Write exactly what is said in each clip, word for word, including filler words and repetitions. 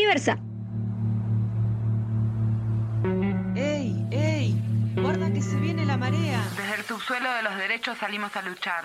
Diversa. ¡Ey, ey! ¡Guarda que se viene la marea! Desde el subsuelo de los derechos salimos a luchar.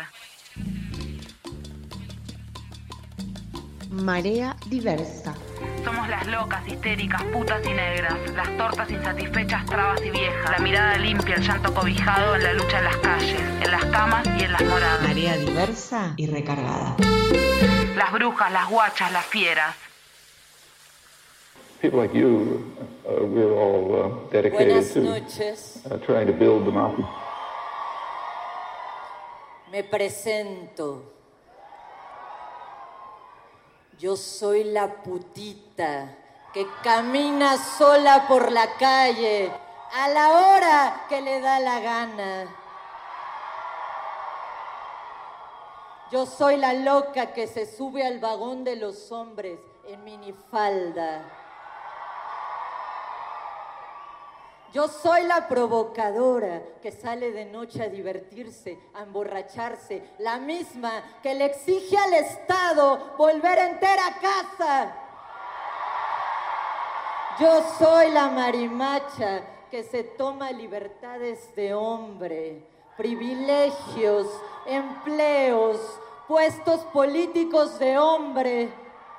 Marea Diversa. Somos las locas, histéricas, putas y negras, las tortas insatisfechas, trabas y viejas, la mirada limpia, el llanto cobijado en la lucha en las calles, en las camas y en las moradas. Marea diversa y recargada. Las brujas, las guachas, las fieras. People like you, uh, we're all uh, dedicated Buenas to noches. uh, trying to build democracy. Me presento. Yo soy la putita que camina sola por la calle a la hora que le da la gana. Yo soy la loca que se sube al vagón de los hombres en minifalda. Yo soy la provocadora que sale de noche a divertirse, a emborracharse, la misma que le exige al Estado volver entera a casa. Yo soy la marimacha que se toma libertades de hombre, privilegios, empleos, puestos políticos de hombre.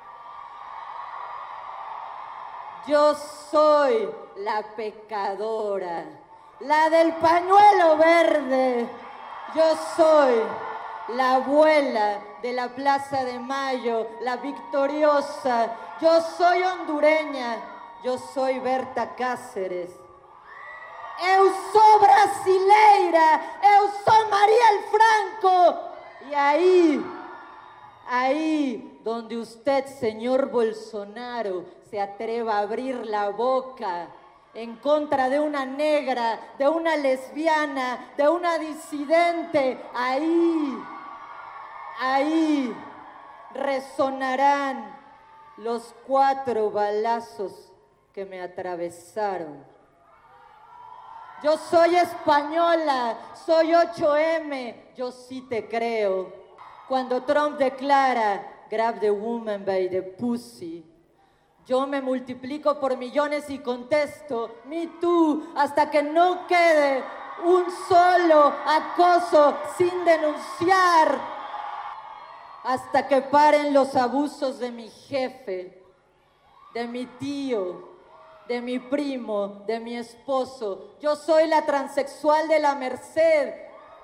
Yo soy la pecadora, la del pañuelo verde. Yo soy la abuela de la Plaza de Mayo, la victoriosa. Yo soy hondureña, yo soy Berta Cáceres. Eu sou brasileira, eu sou Mariel Franco. Y ahí, ahí donde usted, señor Bolsonaro, se atreva a abrir la boca en contra de una negra, de una lesbiana, de una disidente, ahí, ahí resonarán los cuatro balazos que me atravesaron. Yo soy española, soy ocho eme, yo sí te creo. Cuando Trump declara, grab the woman by the pussy, yo me multiplico por millones y contesto, me too, hasta que no quede un solo acoso sin denunciar, hasta que paren los abusos de mi jefe, de mi tío, de mi primo, de mi esposo. Yo soy la transexual de la Merced.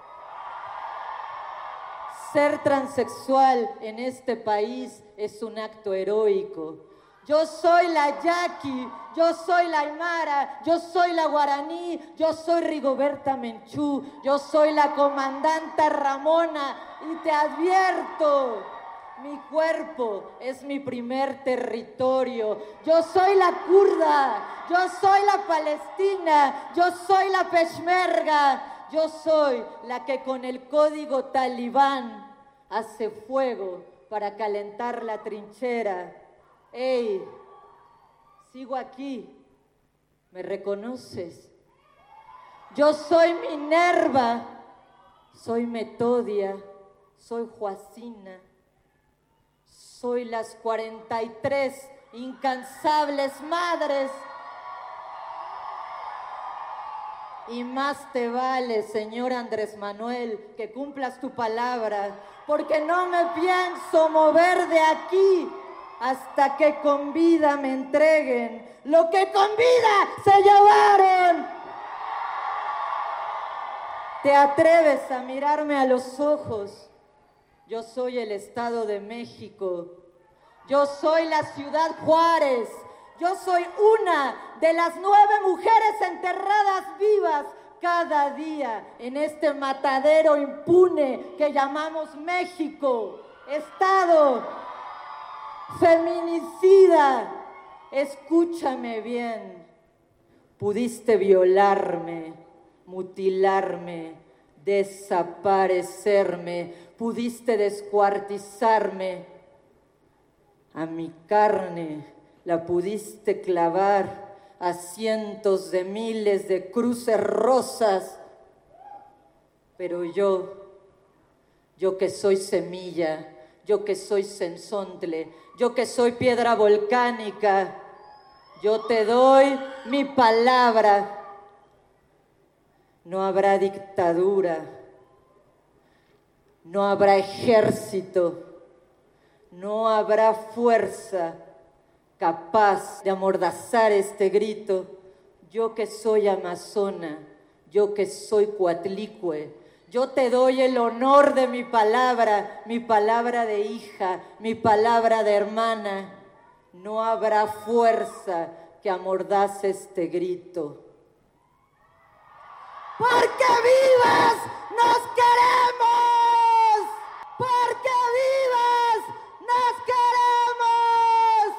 Ser transexual en este país es un acto heroico. Yo soy la yaqui, yo soy la aymara, yo soy la guaraní, yo soy Rigoberta Menchú, yo soy la comandanta Ramona y te advierto, mi cuerpo es mi primer territorio. Yo soy la kurda, yo soy la palestina, yo soy la peshmerga, yo soy la que con el código talibán hace fuego para calentar la trinchera. ¡Ey! Sigo aquí. ¿Me reconoces? Yo soy Minerva, soy Metodia, soy Joacina, soy las cuarenta y tres incansables madres. Y más te vale, señor Andrés Manuel, que cumplas tu palabra, porque no me pienso mover de aquí hasta que con vida me entreguen lo que con vida se llevaron. ¿Te atreves a mirarme a los ojos? Yo soy el Estado de México. Yo soy la Ciudad Juárez. Yo soy una de las nueve mujeres enterradas vivas cada día en este matadero impune que llamamos México. Estado feminicida. Escúchame bien. Pudiste violarme, mutilarme, desaparecerme. Pudiste descuartizarme. A mi carne la pudiste clavar a cientos de miles de cruces rosas. Pero yo, yo que soy semilla, yo que soy sensontle, yo que soy piedra volcánica, Yo te doy mi palabra. No habrá dictadura, no habrá ejército, no habrá fuerza capaz de amordazar este grito. Yo que soy amazona, yo que soy cuatlicue, yo te doy el honor de mi palabra, mi palabra de hija, mi palabra de hermana. No habrá fuerza que amordace este grito. ¡Porque vivas nos queremos! ¡Porque vivas nos queremos!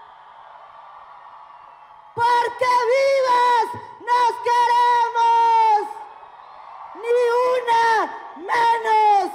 ¡Porque vivas nos queremos! ¡Ni una menos!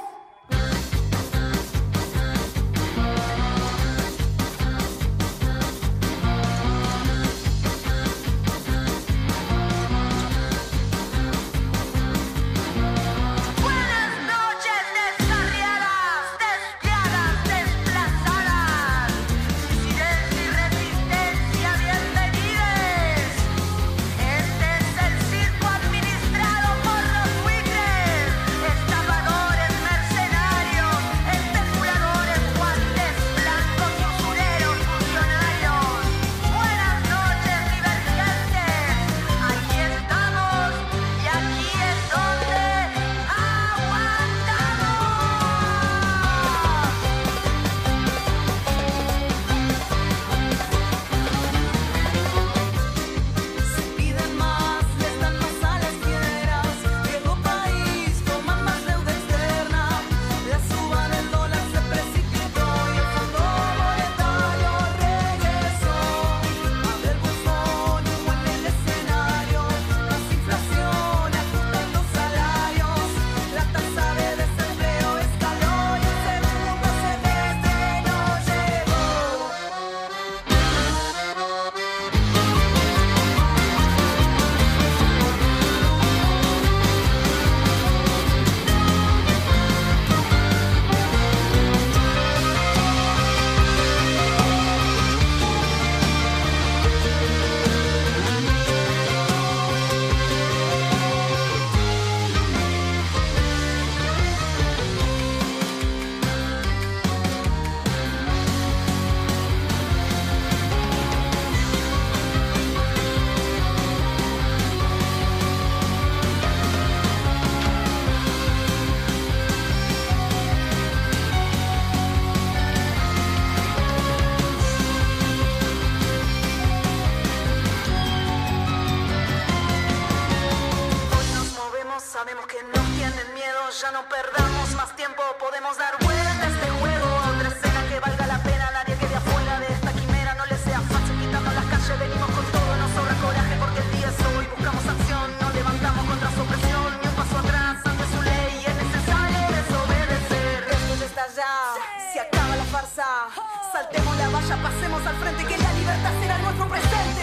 Sabemos que no tienen miedo, ya no perdamos más tiempo. Podemos dar vuelta a este juego, a otra escena que valga la pena. Nadie quede afuera de esta quimera, no le sea fácil quitando las calles. Venimos con todo, nos sobra coraje porque el día es hoy. Buscamos acción, nos levantamos contra su opresión. Ni un paso atrás ante su ley, es necesario desobedecer. Esto ya está ya, se acaba la farsa. Saltemos la valla, pasemos al frente, que la libertad será nuestro presente.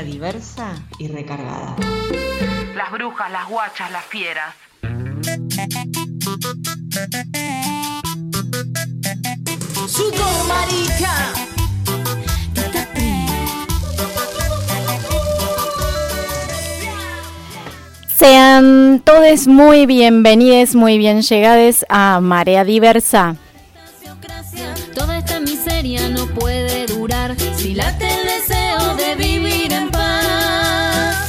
Marea diversa y recargada. Las brujas, las guachas, las fieras. Sudor, marica. Sean todos muy bienvenidos, muy bien llegados a Marea Diversa. Toda esta miseria no puede durar si late el deseo de vivir en paz.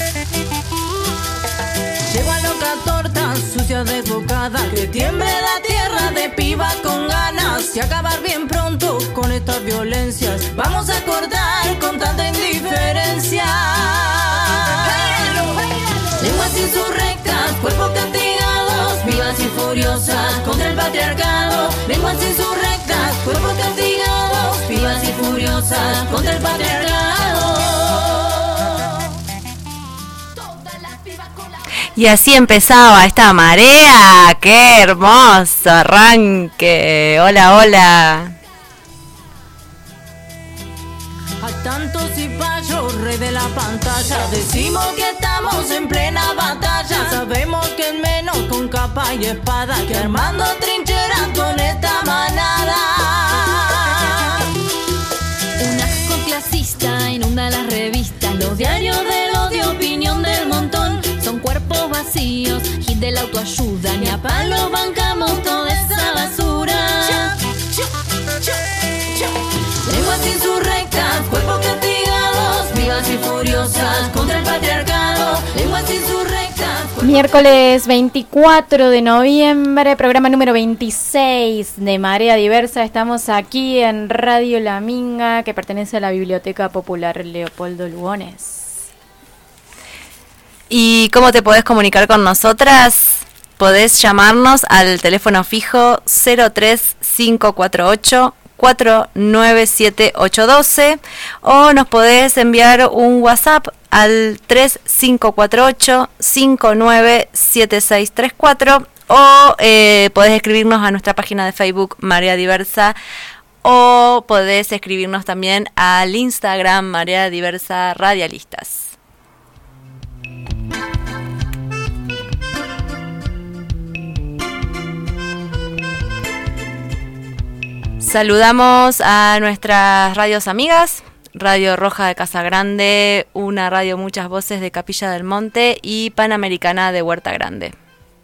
Lleva loca torta, sucia desbocada, que tiemble la tierra de piba con ganas y acabar bien pronto con estas violencias. Vamos a cortar con tanta indiferencia. Lenguas insurrectas, cuerpos castigados, vivas y furiosas contra el patriarcado. Lenguas insurrectas, cuerpos castigados, vivas y furiosas contra el patriarcado. Y así empezaba esta marea. ¡Qué hermoso arranque! Hola, hola. A tantos cipayos, rey de la pantalla, decimos que estamos en plena batalla. Sabemos que es menos con capa y espada que armando trincheras con esta manada. Un asco clasista inunda las revistas, los diarios del odio, opinión del montón. Son cuerpos vacíos, hit de la autoayuda, ni a palo bancamos toda esa basura. Lenguas insurrectas, cuerpos castigados, vivas y furiosas contra el patriarcado. Lenguas insurrectas. Miércoles veinticuatro de noviembre, programa número veintiséis de Marea Diversa. Estamos aquí en Radio La Minga, que pertenece a la Biblioteca Popular Leopoldo Lugones. ¿Y cómo te podés comunicar con nosotras? Podés llamarnos al teléfono fijo cero tres cinco cuatro ocho cuatro nueve siete ocho uno dos o nos podés enviar un WhatsApp al tres cinco cuatro ocho cinco nueve siete seis tres cuatro o eh, podés escribirnos a nuestra página de Facebook Marea Diversa o podés escribirnos también al Instagram Marea Diversa Radialistas. Saludamos a nuestras radios amigas, Radio Roja de Casa Grande, una radio Muchas Voces de Capilla del Monte y Panamericana de Huerta Grande.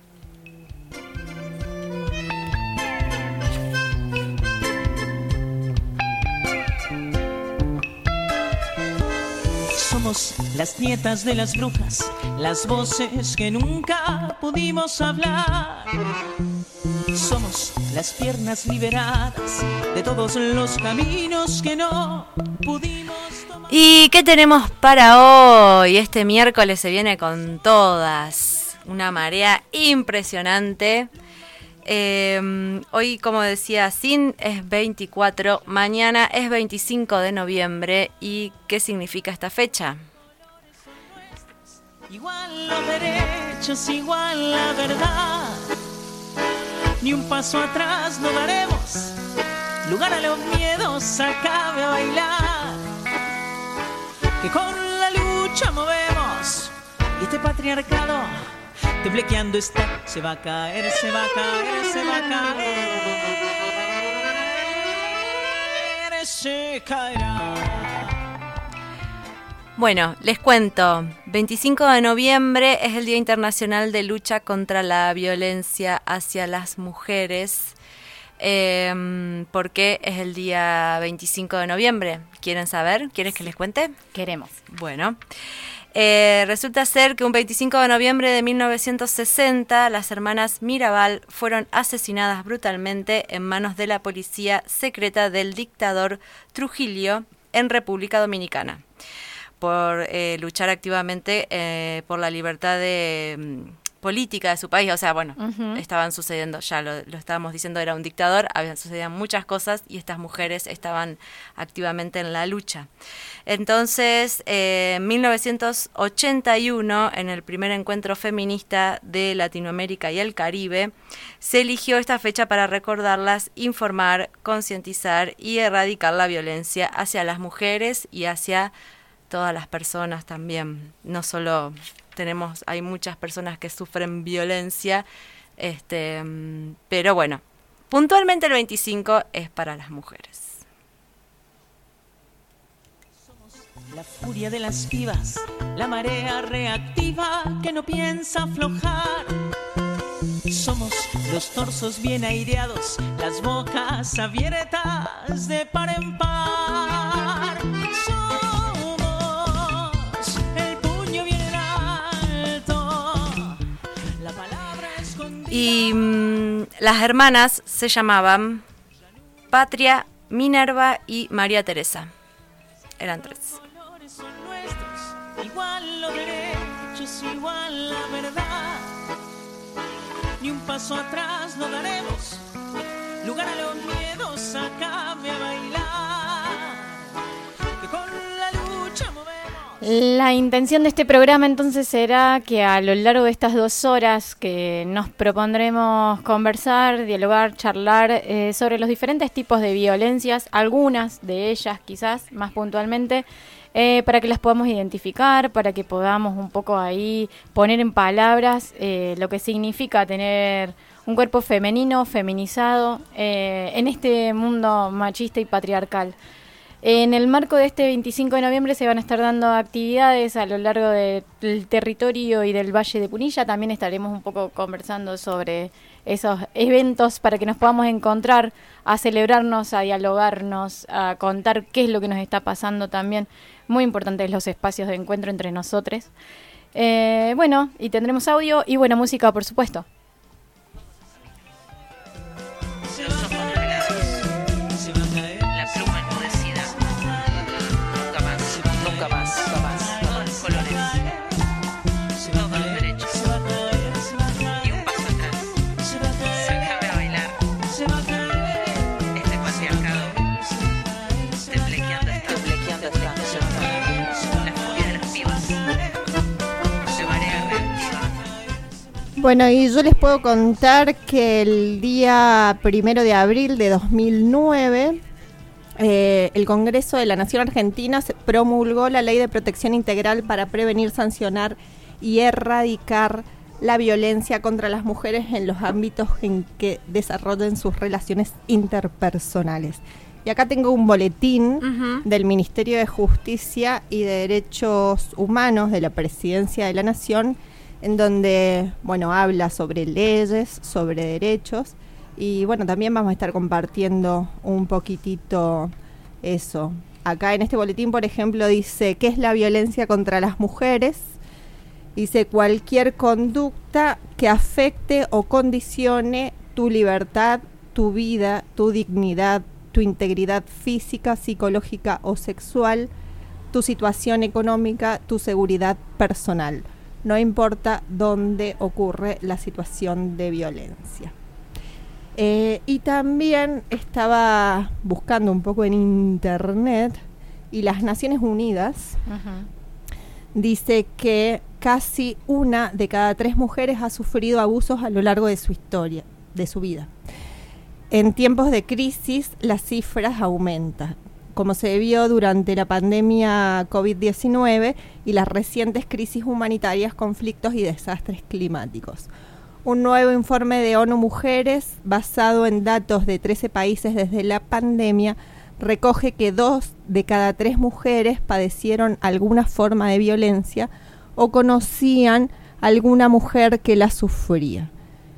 Somos las nietas de las brujas, las voces que nunca pudimos hablar. Somos las piernas liberadas de todos los caminos que no pudimos tomar. ¿Y qué tenemos para hoy? Este miércoles se viene con todas. Una marea impresionante. Eh, hoy, como decía Sin, es veinticuatro, mañana es veinticinco de noviembre. ¿Y qué significa esta fecha? Igual los derechos, igual la verdad. Ni un paso atrás no daremos, lugar a los miedos, acabe a bailar. Que con la lucha movemos, y este patriarcado temblequeando está, se va a caer, se va a caer, se va a caer, se caerá. Bueno, les cuento, veinticinco de noviembre es el Día Internacional de Lucha contra la Violencia hacia las Mujeres. Eh, ¿Por qué es el día veinticinco de noviembre? ¿Quieren saber? ¿Quieres que les cuente? Queremos. Bueno, eh, resulta ser que un veinticinco de noviembre de mil novecientos sesenta las hermanas Mirabal fueron asesinadas brutalmente en manos de la policía secreta del dictador Trujillo en República Dominicana, por eh, luchar activamente eh, por la libertad de um, política de su país. O sea, bueno, uh-huh. estaban sucediendo, ya lo, lo estábamos diciendo, era un dictador, habían sucedido muchas cosas y estas mujeres estaban activamente en la lucha. Entonces, eh, en mil novecientos ochenta y uno, en el primer encuentro feminista de Latinoamérica y el Caribe, se eligió esta fecha para recordarlas, informar, concientizar y erradicar la violencia hacia las mujeres y hacia todas las personas también, no solo tenemos, hay muchas personas que sufren violencia, este, pero bueno, puntualmente el veinticinco es para las mujeres. La furia de las pibas, la marea reactiva que no piensa aflojar. Somos los torsos bien aireados, las bocas abiertas de par en par. Somos el puño bien alto, la palabra escondida. Y mmm, las hermanas se llamaban Patria, Minerva y María Teresa. Eran tres. Igual los derechos, igual la verdad. Ni un paso atrás no daremos, lugar a los miedos, acabe a bailar, que con la lucha movemos. La intención de este programa entonces será que a lo largo de estas dos horas que nos propondremos conversar, dialogar, charlar eh, sobre los diferentes tipos de violencias, algunas de ellas quizás más puntualmente, Eh, para que las podamos identificar, para que podamos un poco ahí poner en palabras eh, lo que significa tener un cuerpo femenino, feminizado, eh, en este mundo machista y patriarcal. En el marco de este veinticinco de noviembre se van a estar dando actividades a lo largo del territorio y del Valle de Punilla. También estaremos un poco conversando sobre esos eventos para que nos podamos encontrar, a celebrarnos, a dialogarnos, a contar qué es lo que nos está pasando también. Muy importantes los espacios de encuentro entre nosotros. Eh, bueno, y tendremos audio y buena música, por supuesto. Bueno, y yo les puedo contar que el día primero de abril de dos mil nueve, eh, el Congreso de la Nación Argentina promulgó la Ley de Protección Integral para prevenir, sancionar y erradicar la violencia contra las mujeres en los ámbitos en que desarrollen sus relaciones interpersonales. Y acá tengo un boletín uh-huh. del Ministerio de Justicia y de Derechos Humanos de la Presidencia de la Nación, en donde, bueno, habla sobre leyes, sobre derechos, y bueno, también vamos a estar compartiendo un poquitito eso. Acá en este boletín, por ejemplo, dice, ¿qué es la violencia contra las mujeres? Dice, cualquier conducta que afecte o condicione tu libertad, tu vida, tu dignidad, tu integridad física, psicológica o sexual, tu situación económica, tu seguridad personal. No importa dónde ocurre la situación de violencia. Eh, y también estaba buscando un poco en internet y las Naciones Unidas uh-huh. dice que casi una de cada tres mujeres ha sufrido abusos a lo largo de su historia, de su vida. En tiempos de crisis las cifras aumentan, como se vio durante la pandemia covid diecinueve y las recientes crisis humanitarias, conflictos y desastres climáticos. Un nuevo informe de ONU Mujeres, basado en datos de trece países desde la pandemia, recoge que dos de cada tres mujeres padecieron alguna forma de violencia o conocían alguna mujer que la sufría.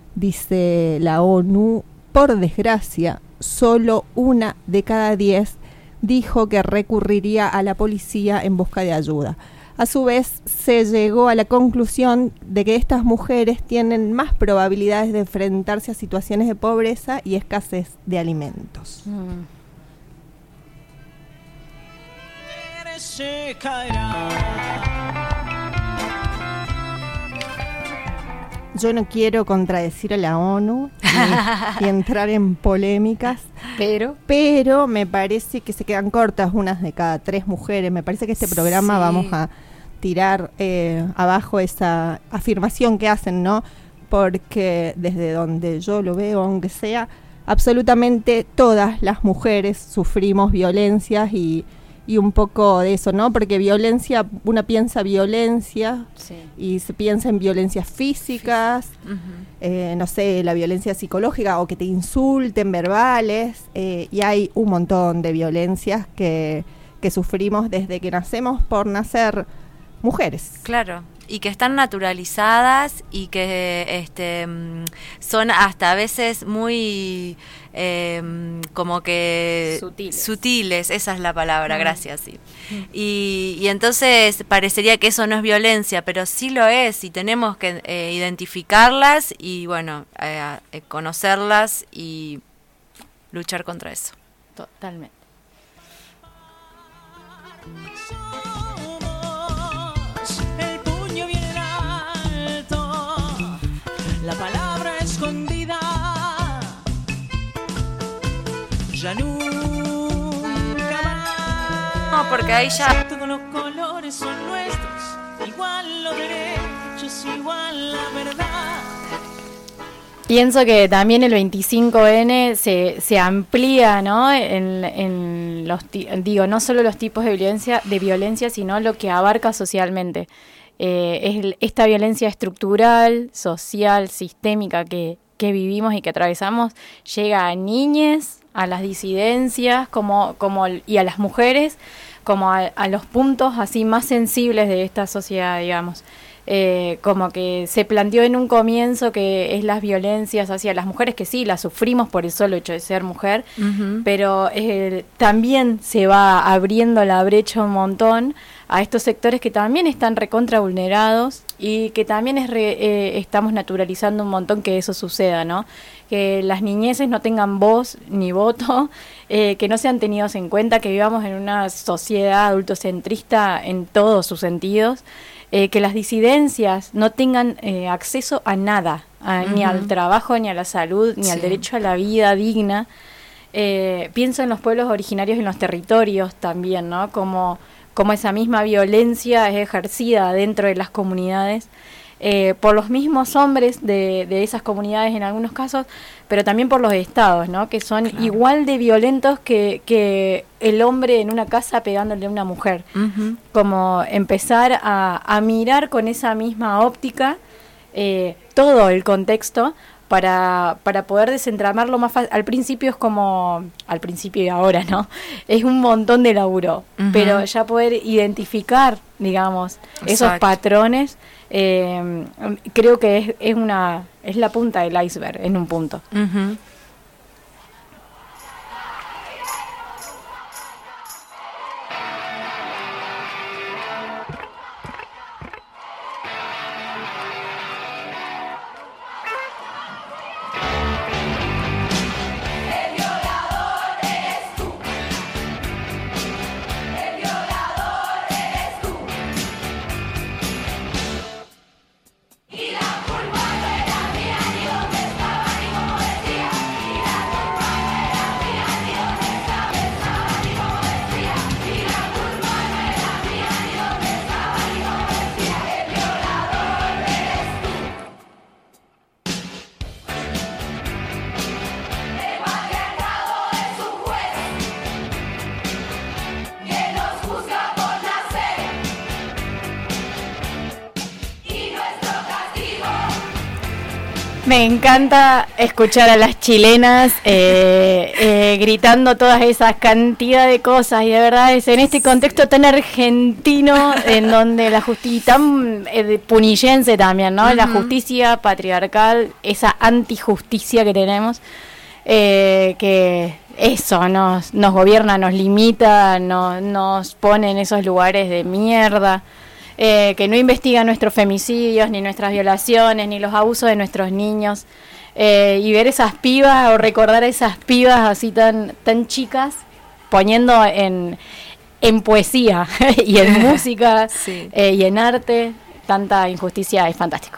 Dice la ONU, por desgracia, solo una de cada diez dijo que recurriría a la policía en busca de ayuda. A su vez, se llegó a la conclusión de que estas mujeres tienen más probabilidades de enfrentarse a situaciones de pobreza y escasez de alimentos. Mm. Yo no quiero contradecir a la ONU ni, ni entrar en polémicas, pero pero me parece que se quedan cortas unas de cada tres mujeres. Me parece que este programa sí. vamos a tirar eh, abajo esa afirmación que hacen, ¿no? Porque desde donde yo lo veo, aunque sea, absolutamente todas las mujeres sufrimos violencias y, y un poco de eso, ¿no? Porque violencia, uno piensa violencia Sí. y se piensa en violencias físicas, Ujú. eh, no sé, la violencia psicológica o que te insulten, verbales, eh, y hay un montón de violencias que, que sufrimos desde que nacemos por nacer mujeres. Claro, y que están naturalizadas y que este mm, son hasta a veces muy eh, como que Sutiles. sutiles, esa es la palabra, Mm. gracias, sí. Y, y entonces parecería que eso no es violencia, pero sí lo es, y tenemos que eh, identificarlas y bueno, eh, eh, conocerlas y luchar contra eso. Totalmente. El puño bien alto, la palabra escondida, ya nunca más. No, porque ahí ya... Todos los colores son nuestros, igual los derechos, igual la verdad. Pienso que también el veinticinco ene se, se amplía, ¿no? En, en los ti- digo, no solo los tipos de violencia, de violencia, sino lo que abarca socialmente. Eh, es el- esta violencia estructural, social, sistémica que, que vivimos y que atravesamos, llega a niñes, a las disidencias, como, como el- y a las mujeres, como a, a los puntos así más sensibles de esta sociedad, digamos. Eh, como que se planteó en un comienzo que es las violencias hacia las mujeres, que sí, las sufrimos por el solo hecho de ser mujer, Ujú. pero eh, también se va abriendo la brecha un montón a estos sectores que también están recontra vulnerados y que también es re- eh, estamos naturalizando un montón que eso suceda, ¿no? Que las niñeces no tengan voz ni voto, eh, que no sean tenidos en cuenta, que vivamos en una sociedad adultocentrista en todos sus sentidos. Eh, que las disidencias no tengan eh, acceso a nada, a- ni Ujú. al trabajo, ni a la salud, ni al Sí. derecho a la vida digna. Eh, pienso en los pueblos originarios y en los territorios también, ¿no? Como, como esa misma violencia es ejercida dentro de las comunidades eh, por los mismos hombres de, de esas comunidades en algunos casos, pero también por los estados, ¿no? Que son Claro. igual de violentos que, que el hombre en una casa pegándole a una mujer. Ujú. Como empezar a, a mirar con esa misma óptica eh, todo el contexto para, para poder desentramarlo más fácil. Al principio es como, al principio y ahora, ¿no? Es un montón de laburo, Ujú. pero ya poder identificar, digamos, esos Exacto. patrones, eh, creo que es, es una es la punta del iceberg en un punto. Ujú. Me encanta escuchar a las chilenas eh, eh, gritando todas esas cantidad de cosas, y de verdad es en este contexto tan argentino en donde la justicia, tan eh, punillense también, ¿no? La Ujú. justicia patriarcal, esa antijusticia que tenemos, eh, que eso nos, nos gobierna, nos limita, no- nos pone en esos lugares de mierda. Eh, que no investiga nuestros femicidios, ni nuestras violaciones, ni los abusos de nuestros niños, eh, y ver esas pibas o recordar a esas pibas así tan tan chicas poniendo en, en poesía y en música Sí. eh, y en arte tanta injusticia es fantástico.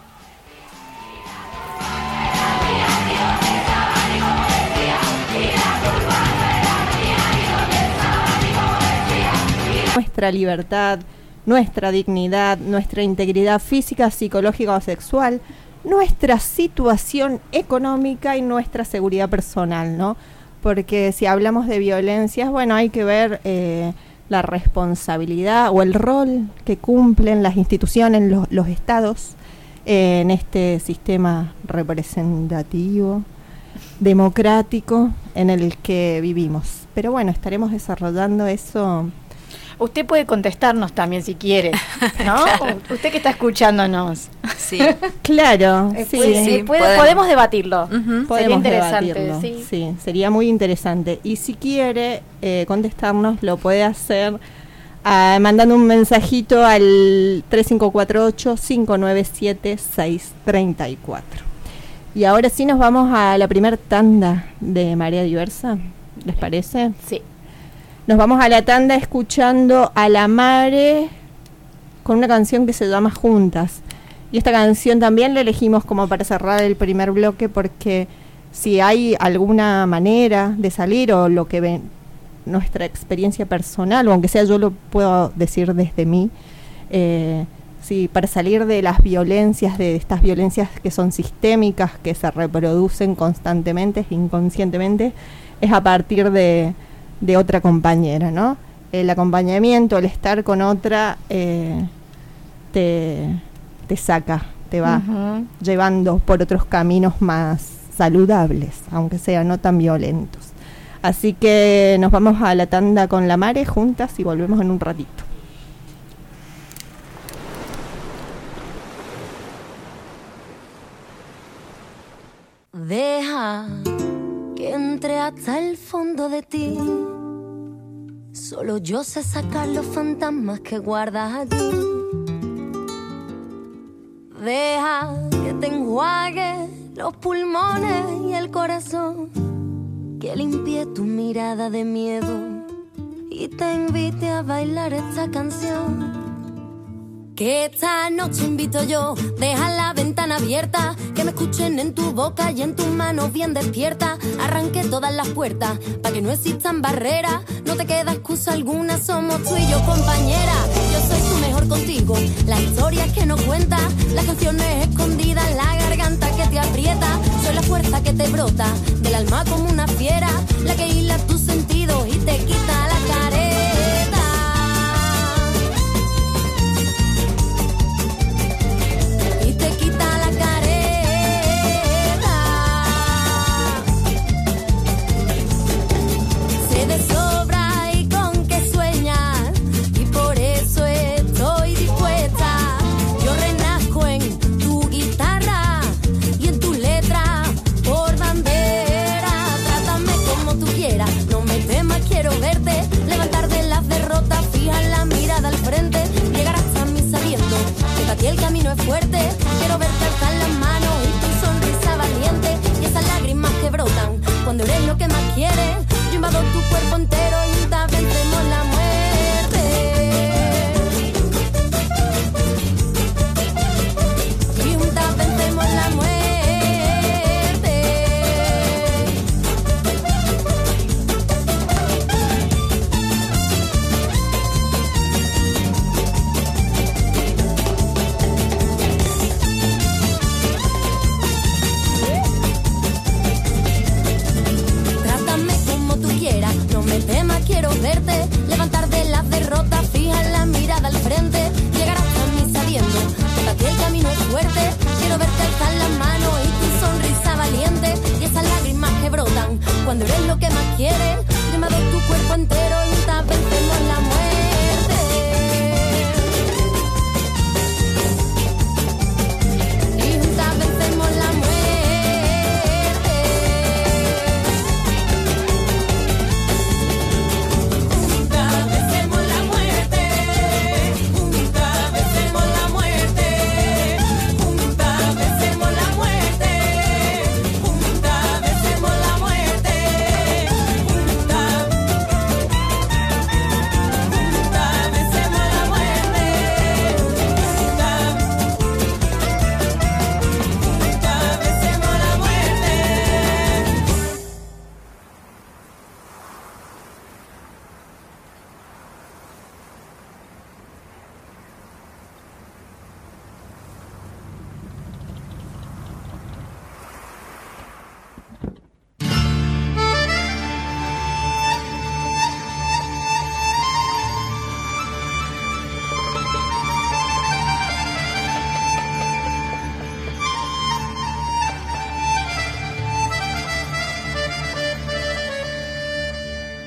Nuestra libertad, nuestra dignidad, nuestra integridad física, psicológica o sexual, nuestra situación económica y nuestra seguridad personal, ¿no? Porque si hablamos de violencias, bueno, hay que ver eh, la responsabilidad o el rol que cumplen las instituciones, los, los estados, eh, en este sistema representativo, democrático en el que vivimos. Pero bueno, estaremos desarrollando eso. Usted puede contestarnos también si quiere, ¿no? Claro. Usted que está escuchándonos. Sí. Claro, eh, sí. Puede, sí puede, podemos. podemos debatirlo. Uh-huh. Podemos debatirlo, sí. sí. Sería muy interesante. Y si quiere eh, contestarnos, lo puede hacer uh, mandando un mensajito al tres cinco cuatro ocho, cinco nueve siete, seis tres cuatro. Y ahora sí nos vamos a la primer tanda de Marea Diversa, ¿les parece? Sí. Nos vamos a la tanda escuchando a La Mare con una canción que se llama Juntas. Y esta canción también la elegimos como para cerrar el primer bloque, porque si hay alguna manera de salir, o lo que ven, nuestra experiencia personal, o aunque sea yo lo puedo decir desde mí, eh, sí, para salir de las violencias, de estas violencias que son sistémicas, que se reproducen constantemente, inconscientemente, es a partir de... de otra compañera, ¿no? El acompañamiento, el estar con otra, eh, te, te saca, te va uh-huh. llevando por otros caminos más saludables, aunque sean no tan violentos. Así que nos vamos a la tanda con La Mare juntas y volvemos en un ratito. Deja que entre hasta el fondo de ti. Solo yo sé sacar los fantasmas que guardas allí. Deja que te enjuague los pulmones y el corazón, que limpie tu mirada de miedo y te invite a bailar esta canción. Que esta noche invito yo, deja la ventana abierta, que me escuchen en tu boca y en tus manos bien despierta. Arranque todas las puertas, pa' que no existan barreras, no te queda excusa alguna, somos tú y yo compañera. Yo soy tu mejor contigo, las historias que no cuentas, las canciones escondidas, la garganta que te aprieta. Soy la fuerza que te brota, del alma como una fiera, la que hila tus sentidos y te quita la careta. Y el camino es fuerte, quiero verte alzar las manos y tu sonrisa valiente, y esas lágrimas que brotan cuando eres lo que más quieres. Yo invado tu cuerpo entero y juntas vencemos la muerte. Y juntas vencemos la muerte. Quiero verte, levantar de las derrotas, fija la mirada al frente, llegar hasta mí sabiendo que para ti el camino es fuerte. Quiero verte alzar las manos y tu sonrisa valiente, y esas lágrimas que brotan cuando eres lo que más quieres. Llamado tu cuerpo entero y juntas vencemos la muerte. Y juntas vencemos la muerte.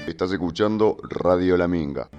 Estás escuchando Radio La Minga.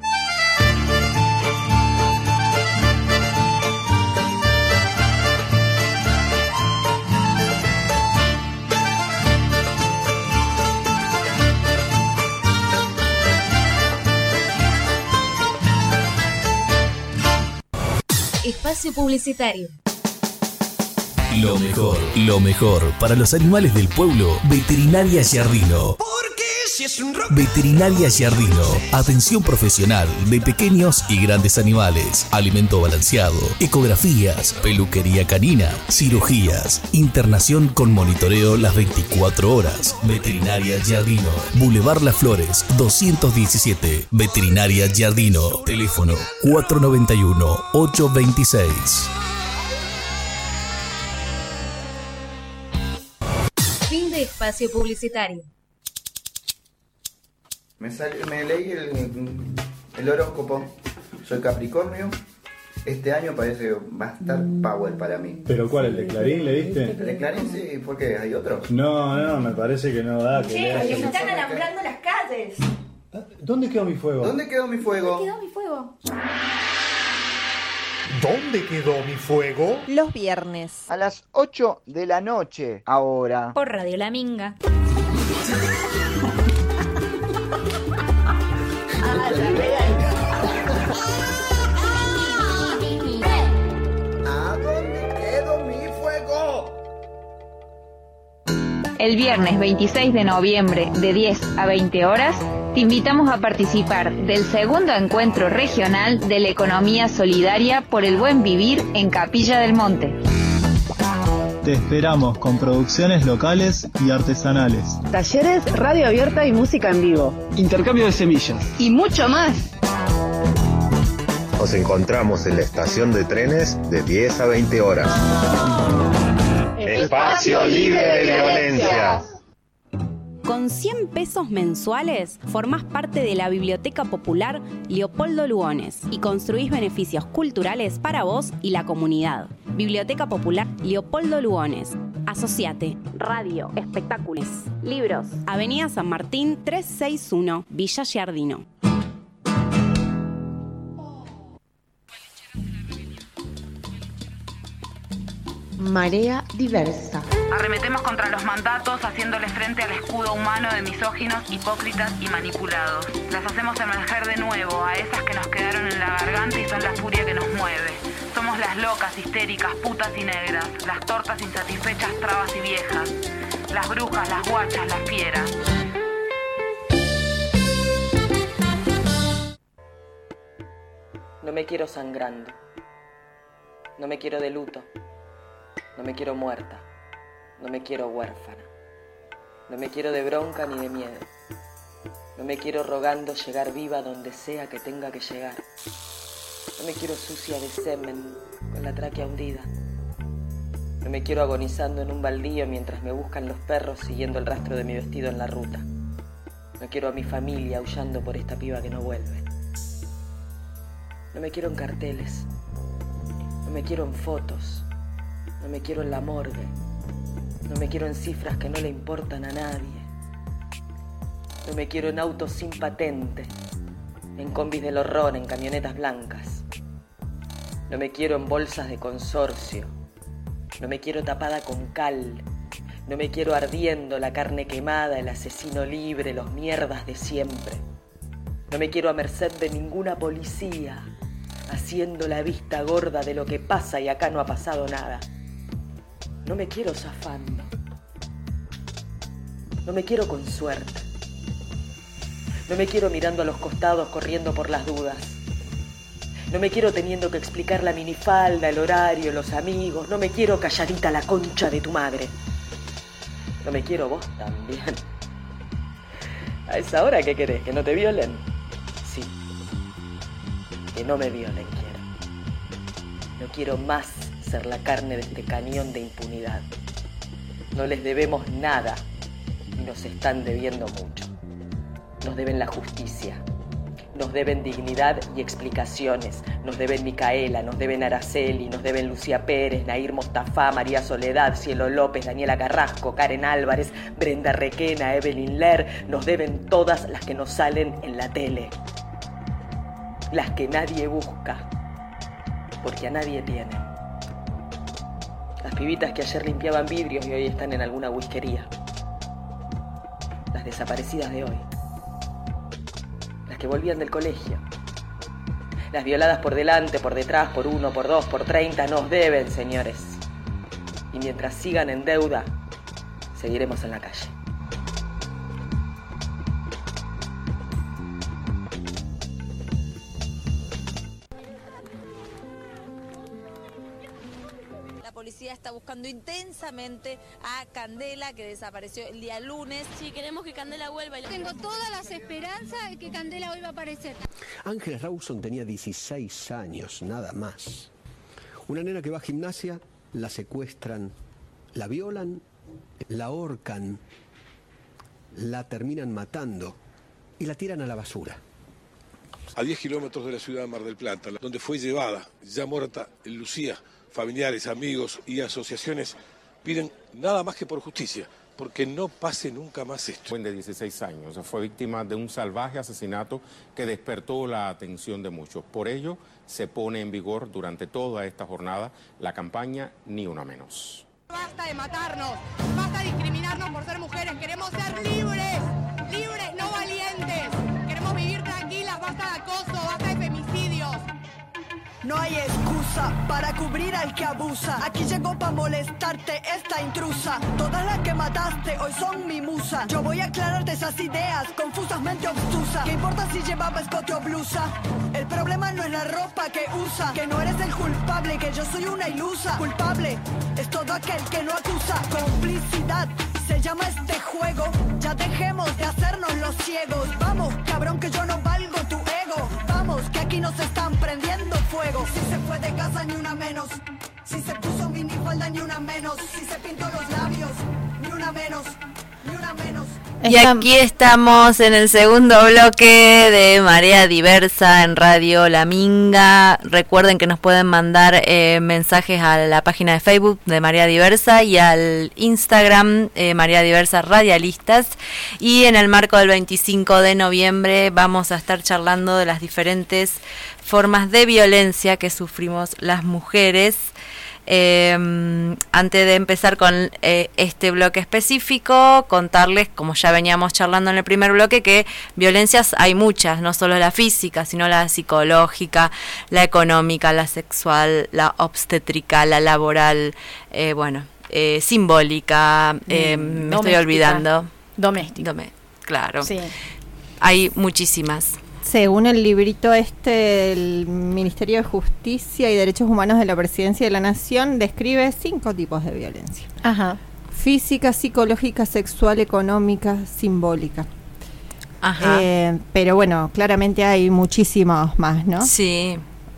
Espacio publicitario. Lo mejor, lo mejor para los animales del pueblo. Veterinaria Giardino. Porque si es un rock. Veterinaria Giardino. Atención profesional de pequeños y grandes animales. Alimento balanceado. Ecografías. Peluquería canina. Cirugías. Internación con monitoreo las veinticuatro horas. Veterinaria Giardino. Boulevard Las Flores doscientos diecisiete. Veterinaria Giardino. Teléfono cuatro noventa y uno, ocho veintiséis. Fin de espacio publicitario. Me, sal, me leí el, el horóscopo. Soy Capricornio. Este año parece que va a estar power para mí. ¿Pero cuál? ¿El de Clarín le diste? ¿El de Clarín? Sí, ¿por qué? ¿Hay otros? No, no, me parece que no da. Que Che, leas que el- me están alambrando las calles. ¿Dónde quedó mi fuego? ¿Dónde quedó mi fuego? ¿Dónde quedó mi fuego? ¿Dónde quedó mi fuego? Los viernes. A las ocho de la noche, ahora. Por Radio La Minga. ¿A dónde quedó mi fuego? El viernes veintiséis de noviembre de diez a veinte horas te invitamos a participar del segundo encuentro regional de la economía solidaria por el buen vivir en Capilla del Monte. Te esperamos con producciones locales y artesanales. Talleres, radio abierta y música en vivo. Intercambio de semillas. Y mucho más. Nos encontramos en la estación de trenes de diez a veinte horas. Espacio libre de violencia. Con cien pesos mensuales, formás parte de la Biblioteca Popular Leopoldo Lugones y construís beneficios culturales para vos y la comunidad. Biblioteca Popular Leopoldo Lugones. Asociate. Radio, espectáculos, libros. Avenida San Martín trescientos sesenta y uno, Villa Giardino. Marea diversa. Arremetemos contra los mandatos haciéndole frente al escudo humano de misóginos, hipócritas y manipulados. Las hacemos emerger de nuevo a esas que nos quedaron en la garganta y son la furia que nos mueve. Somos las locas, histéricas, putas y negras, las tortas insatisfechas, trabas y viejas, las brujas, las guachas, las fieras. No me quiero sangrando. No me quiero de luto. No me quiero muerta. No me quiero huérfana. No me quiero de bronca ni de miedo. No me quiero rogando llegar viva donde sea que tenga que llegar. No me quiero sucia de semen, con la tráquea hundida. No me quiero agonizando en un baldío mientras me buscan los perros siguiendo el rastro de mi vestido en la ruta. No quiero a mi familia aullando por esta piba que no vuelve. No me quiero en carteles. No me quiero en fotos. No me quiero en la morgue. No me quiero en cifras que no le importan a nadie. No me quiero en autos sin patente, en combis del horror, en camionetas blancas. No me quiero en bolsas de consorcio. No me quiero tapada con cal. No me quiero ardiendo la carne quemada, el asesino libre, los mierdas de siempre. No me quiero a merced de ninguna policía, haciendo la vista gorda de lo que pasa y acá no ha pasado nada. No me quiero zafando. No me quiero con suerte. No me quiero mirando a los costados corriendo por las dudas. No me quiero teniendo que explicar la minifalda, el horario, los amigos. No me quiero calladita la concha de tu madre. No me quiero vos también. ¿A esa hora qué querés? ¿Que no te violen? Sí. Que no me violen quiero. No quiero más ser la carne de este cañón de impunidad. No les debemos nada y nos están debiendo mucho. Nos deben la justicia, Nos deben dignidad y explicaciones. Nos deben Micaela, nos deben Araceli, nos deben Lucía Pérez, Nair Mostafa, María Soledad, Cielo López, Daniela Carrasco, Karen Álvarez, Brenda Requena, Evelyn Ler. Nos deben todas las que nos salen en la tele. Las que nadie busca, porque a nadie tienen. Las pibitas que ayer limpiaban vidrios y hoy están en alguna whiskería. Las desaparecidas de hoy. Las que volvían del colegio. Las violadas por delante, por detrás, por uno, por dos, por treinta, nos deben, señores. Y mientras sigan en deuda, seguiremos en la calle. La policía está buscando intensamente a Candela, que desapareció el día lunes. Sí, queremos que Candela vuelva. Tengo todas las esperanzas de que Candela vuelva a aparecer. Ángeles Rawson tenía dieciséis años, nada más. Una nena que va a gimnasia, la secuestran, la violan, la ahorcan, la terminan matando y la tiran a la basura. A diez kilómetros de la ciudad de Mar del Plata, donde fue llevada, ya muerta, en Lucía, familiares, amigos y asociaciones piden nada más que por justicia, porque no pase nunca más esto. Joven de dieciséis años fue víctima de un salvaje asesinato que despertó la atención de muchos. Por ello, se pone en vigor durante toda esta jornada la campaña Ni Una Menos. Basta de matarnos, basta de discriminarnos por ser mujeres, queremos ser libres, libres, no valientes. Queremos vivir tranquilas, basta de acoso, basta de femicidios. No hay excusa para cubrir al que abusa. Aquí llegó para molestarte esta intrusa. Todas las que mataste hoy son mi musa. Yo voy a aclararte esas ideas confusamente obtusas. ¿Qué importa si llevaba escote o blusa? El problema no es la ropa que usa. Que no eres el culpable, que yo soy una ilusa. Culpable es todo aquel que no acusa. Complicidad se llama este juego. Ya dejemos de hacernos los ciegos. Vamos, cabrón, que yo no valgo tu ego. Vamos, que aquí nos están prendiendo fuego. Si se fue de casa ni una menos. Si se puso minifalda ni una menos. Si se pintó los labios ni una menos. Ni una menos. Y aquí estamos en el segundo bloque de Marea Diversa en Radio La Minga. Recuerden que nos pueden mandar eh, mensajes a la página de Facebook de Marea Diversa y al Instagram eh, Marea Diversa Radialistas. Y en el marco del veinticinco de noviembre vamos a estar charlando de las diferentes formas de violencia que sufrimos las mujeres. Eh, antes de empezar con eh, este bloque específico, contarles, como ya veníamos charlando en el primer bloque, que violencias hay muchas, no solo la física, sino la psicológica, la económica, la sexual, la obstétrica, la laboral, eh, bueno, eh, simbólica, eh, mm, me estoy olvidando. Doméstica. Domé- claro, sí. Hay muchísimas. Según el librito este del Ministerio de Justicia y Derechos Humanos de la Presidencia de la Nación, describe cinco tipos de violencia. Ajá. Física, psicológica, sexual, económica, simbólica. Ajá. Eh, pero bueno, claramente hay muchísimos más, ¿no? Sí.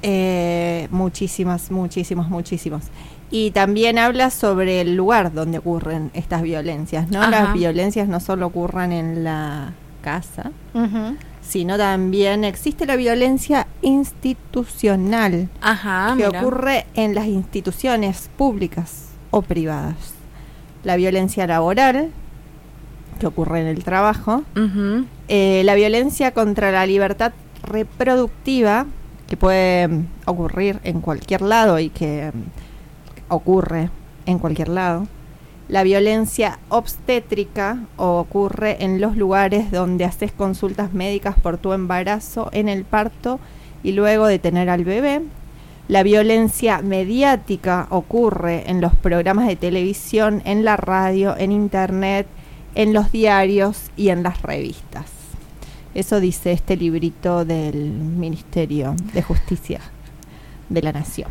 Eh, muchísimas, muchísimos, muchísimos. Y también habla sobre el lugar donde ocurren estas violencias, ¿no? Ajá. Las violencias no solo ocurren en la casa, Uh-huh. sino también existe la violencia institucional. Ajá, que mira. ocurre en las instituciones públicas o privadas. La violencia laboral, que ocurre en el trabajo. Uh-huh. Eh, la violencia contra la libertad reproductiva, que puede mm, ocurrir en cualquier lado y que mm, ocurre en cualquier lado. La violencia obstétrica ocurre en los lugares donde haces consultas médicas por tu embarazo, en el parto y luego de tener al bebé. La violencia mediática ocurre en los programas de televisión, en la radio, en internet, en los diarios y en las revistas. Eso dice este librito del Ministerio de Justicia de la Nación.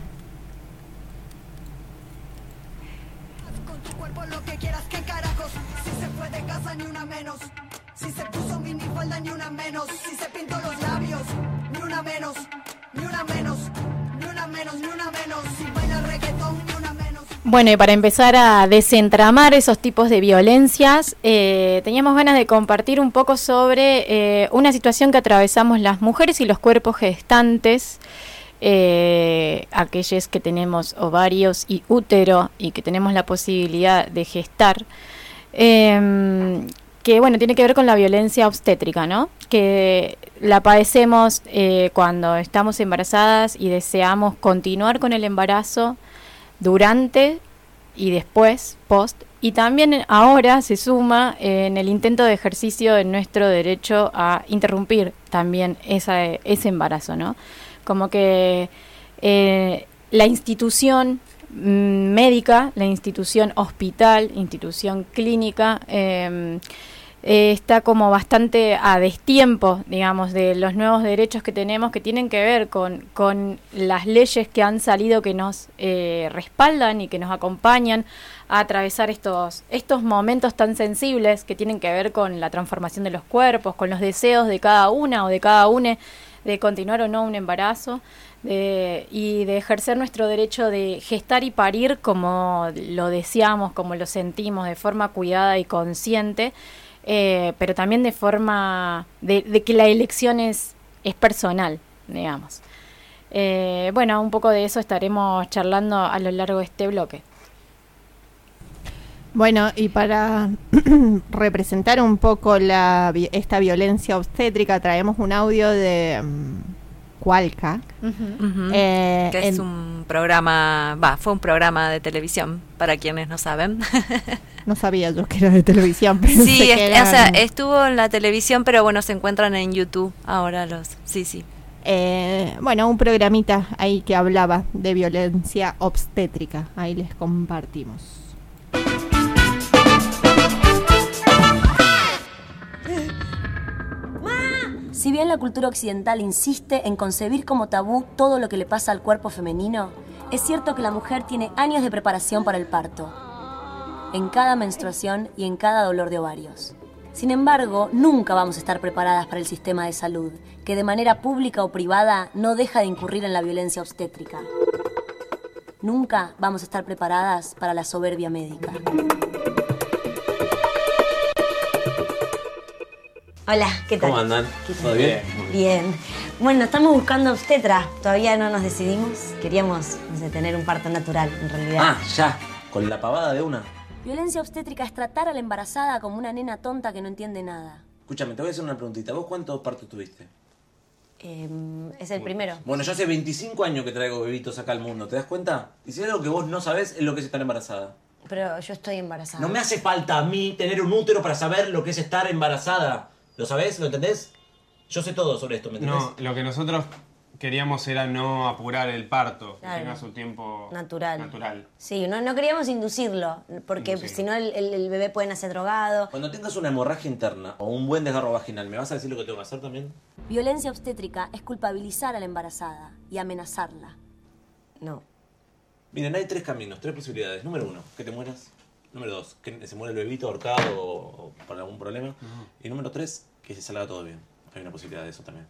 Si se puso minifalda ni una menos. Si se pintó los labios ni una menos. Ni una menos. Ni una menos, ni una menos. Si baila reggaetón ni una menos. Bueno, y para empezar a desentramar esos tipos de violencias, eh, teníamos ganas de compartir un poco sobre eh, una situación que atravesamos las mujeres y los cuerpos gestantes, eh, aquellos que tenemos ovarios y útero y que tenemos la posibilidad de gestar, eh, que bueno, tiene que ver con la violencia obstétrica, ¿no? Que la padecemos eh, cuando estamos embarazadas y deseamos continuar con el embarazo durante y después, post, y también ahora se suma eh, en el intento de ejercicio de nuestro derecho a interrumpir también esa, ese embarazo, ¿no? Como que eh, la institución mm, médica, la institución hospital, institución clínica, eh, Eh, está como bastante a destiempo, digamos, de los nuevos derechos que tenemos, que tienen que ver con, con las leyes que han salido, que nos eh, respaldan y que nos acompañan a atravesar estos, estos momentos tan sensibles que tienen que ver con la transformación de los cuerpos, con los deseos de cada una o de cada une de continuar o no un embarazo, de, y de ejercer nuestro derecho de gestar y parir como lo deseamos, como lo sentimos, de forma cuidada y consciente. Eh, pero también de forma de, de que la elección es, es personal, digamos. Eh, bueno, un poco de eso estaremos charlando a lo largo de este bloque. Bueno, y para representar un poco la, esta violencia obstétrica, traemos un audio de um, Cualca. Uh-huh. Uh-huh. Eh, que es en, un programa, va, fue un programa de televisión, para quienes no saben. No sabía yo que era de televisión. Pensé Sí, que es, eran... o sea, estuvo en la televisión, pero bueno, se encuentran en YouTube ahora los, sí, sí. Eh, bueno, un programita ahí que hablaba de violencia obstétrica, ahí les compartimos. Si bien la cultura occidental insiste en concebir como tabú todo lo que le pasa al cuerpo femenino, es cierto que la mujer tiene años de preparación para el parto, en cada menstruación y en cada dolor de ovarios. Sin embargo, nunca vamos a estar preparadas para el sistema de salud, que de manera pública o privada no deja de incurrir en la violencia obstétrica. Nunca vamos a estar preparadas para la soberbia médica. Hola, ¿qué tal? ¿Cómo andan? ¿Qué tal? ¿Todo bien? Bien. Bueno, estamos buscando obstetra. Todavía no nos decidimos. Queríamos, no sé, tener un parto natural, en realidad. Ah, ya. Con la pavada de una. Violencia obstétrica es tratar a la embarazada como una nena tonta que no entiende nada. Escúchame, te voy a hacer una preguntita. ¿Vos cuántos partos tuviste? Eh, es el primero. Bueno, yo hace veinticinco años que traigo bebitos acá al mundo. ¿Te das cuenta? Y si hay algo que vos no sabés, es lo que es estar embarazada. Pero yo estoy embarazada. No me hace falta a mí tener un útero para saber lo que es estar embarazada. ¿Lo sabés? ¿Lo entendés? Yo sé todo sobre esto, ¿me entendés? No, lo que nosotros queríamos era no apurar el parto, Claro. que tenga su tiempo Natural. natural. Sí, no, no queríamos inducirlo, porque Inducirlo. si no el, el- el bebé puede nacer drogado. Cuando tengas una hemorragia interna o un buen desgarro vaginal, ¿me vas a decir lo que tengo que hacer también? Violencia obstétrica es culpabilizar a la embarazada y amenazarla. No. Miren, hay tres caminos, tres posibilidades. Número uno, que te mueras. Número dos, que se muera el bebito ahorcado o, o por algún problema. Uh-huh. Y número tres, que se salga todo bien. Hay una posibilidad de eso también.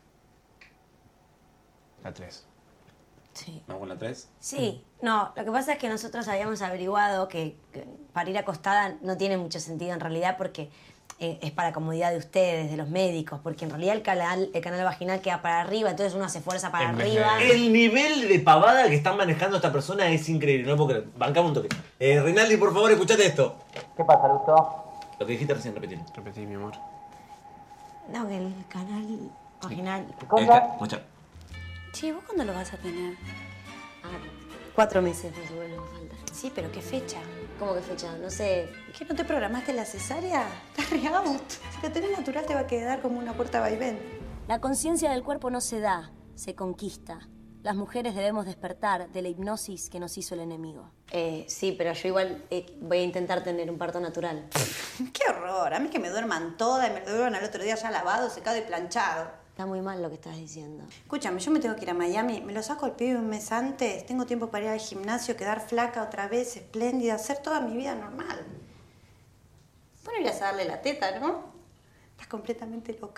La tres. Sí. ¿Vamos con la tres? Sí, no, lo que pasa es que nosotros habíamos averiguado que, que parir acostada no tiene mucho sentido en realidad porque eh, es para comodidad de ustedes, de los médicos, porque en realidad el canal, el canal vaginal queda para arriba, entonces uno se fuerza para En vez arriba. de- El nivel de pavada que están manejando esta persona es increíble, no puedo creer. Bancame un toque. Eh, Rinaldi, por favor, escuchate esto. ¿Qué pasa, Lusto? Lo que dijiste recién, repetilo. Repetí, mi amor. No, que el canal vaginal. El ca- mucha- Che, ¿vos cuándo lo vas a tener? Ah, cuatro meses más o menos falta. Sí, pero ¿qué fecha? ¿Cómo qué fecha? No sé. ¿Qué no te programaste la cesárea? Estás re out. Si lo tenés natural te va a quedar como una puerta vaivén. La conciencia del cuerpo no se da, se conquista. Las mujeres debemos despertar de la hipnosis que nos hizo el enemigo. Eh, sí, pero yo igual eh, voy a intentar tener un parto natural. ¡Qué horror! A mí que me duerman todas y me lo duerman al otro día ya lavado, secado y planchado. Está muy mal lo que estás diciendo. Escúchame, yo me tengo que ir a Miami, me lo saco al pibe un mes antes, tengo tiempo para ir al gimnasio, quedar flaca otra vez, espléndida, hacer toda mi vida normal. Vos no irías a darle la teta, ¿no? Estás completamente loca.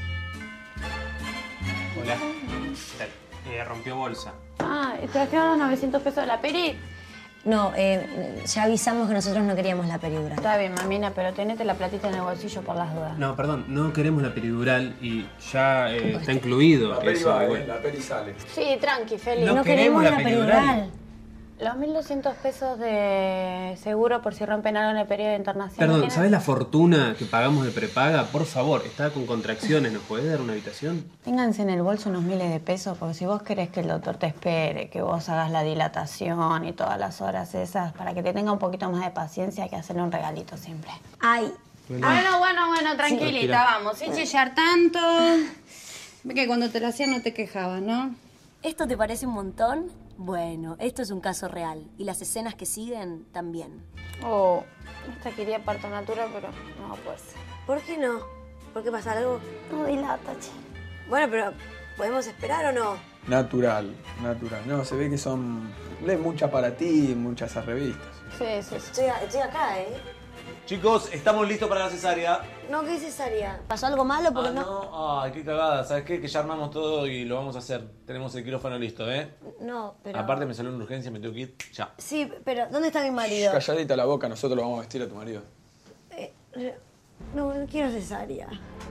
Hola. ¿Qué tal? Eh, rompió bolsa. Ah, ¿te trajeron los novecientos pesos de la peri? No, eh, ya avisamos que nosotros no queríamos la peridural. Está bien, mamina, pero tenete la platita en el bolsillo por las dudas. No, perdón, no queremos la peridural y ya eh, está incluido. La peri eso, va, igual. eh, la peri sale. Sí, tranqui, Feli. No, no queremos, queremos la peridural. peridural. Los mil doscientos pesos de seguro por si rompen algo en el periodo de internación. Perdón, ¿sabes la fortuna que pagamos de prepaga? Por favor, está con contracciones, ¿nos podés dar una habitación? Ténganse en el bolso unos miles de pesos, porque si vos querés que el doctor te espere, que vos hagas la dilatación y todas las horas esas, para que te tenga un poquito más de paciencia, hay que hacerle un regalito siempre. Ay. Bueno, bueno, bueno, bueno tranquilita, Sí. vamos, sin chillar tanto. Ve que cuando te lo hacían no te quejabas, ¿no? ¿Esto te parece un montón? Bueno, esto es un caso real. Y las escenas que siguen, también. Oh, esta quería parto natural, pero no puede ser. ¿Por qué no? ¿Por qué pasa algo? No dilata, che. Bueno, pero ¿podemos esperar o no? Natural, natural. No, se ve que son... Leen mucha para ti, muchas esas revistas. Sí, sí, sí. Estoy, estoy acá, ¿eh? Chicos, estamos listos para la cesárea. No, ¿qué cesárea? ¿Pasó algo malo? Porque Ah, no... no. Ay, qué cagada. ¿Sabes qué? Que ya armamos todo y lo vamos a hacer. Tenemos el quirófano listo, ¿eh? No, pero... Aparte me salió una urgencia, me tengo que ir ya. Sí, pero ¿dónde está mi marido? Calladita la boca, nosotros lo vamos a vestir a tu marido. Eh, no, no quiero cesárea.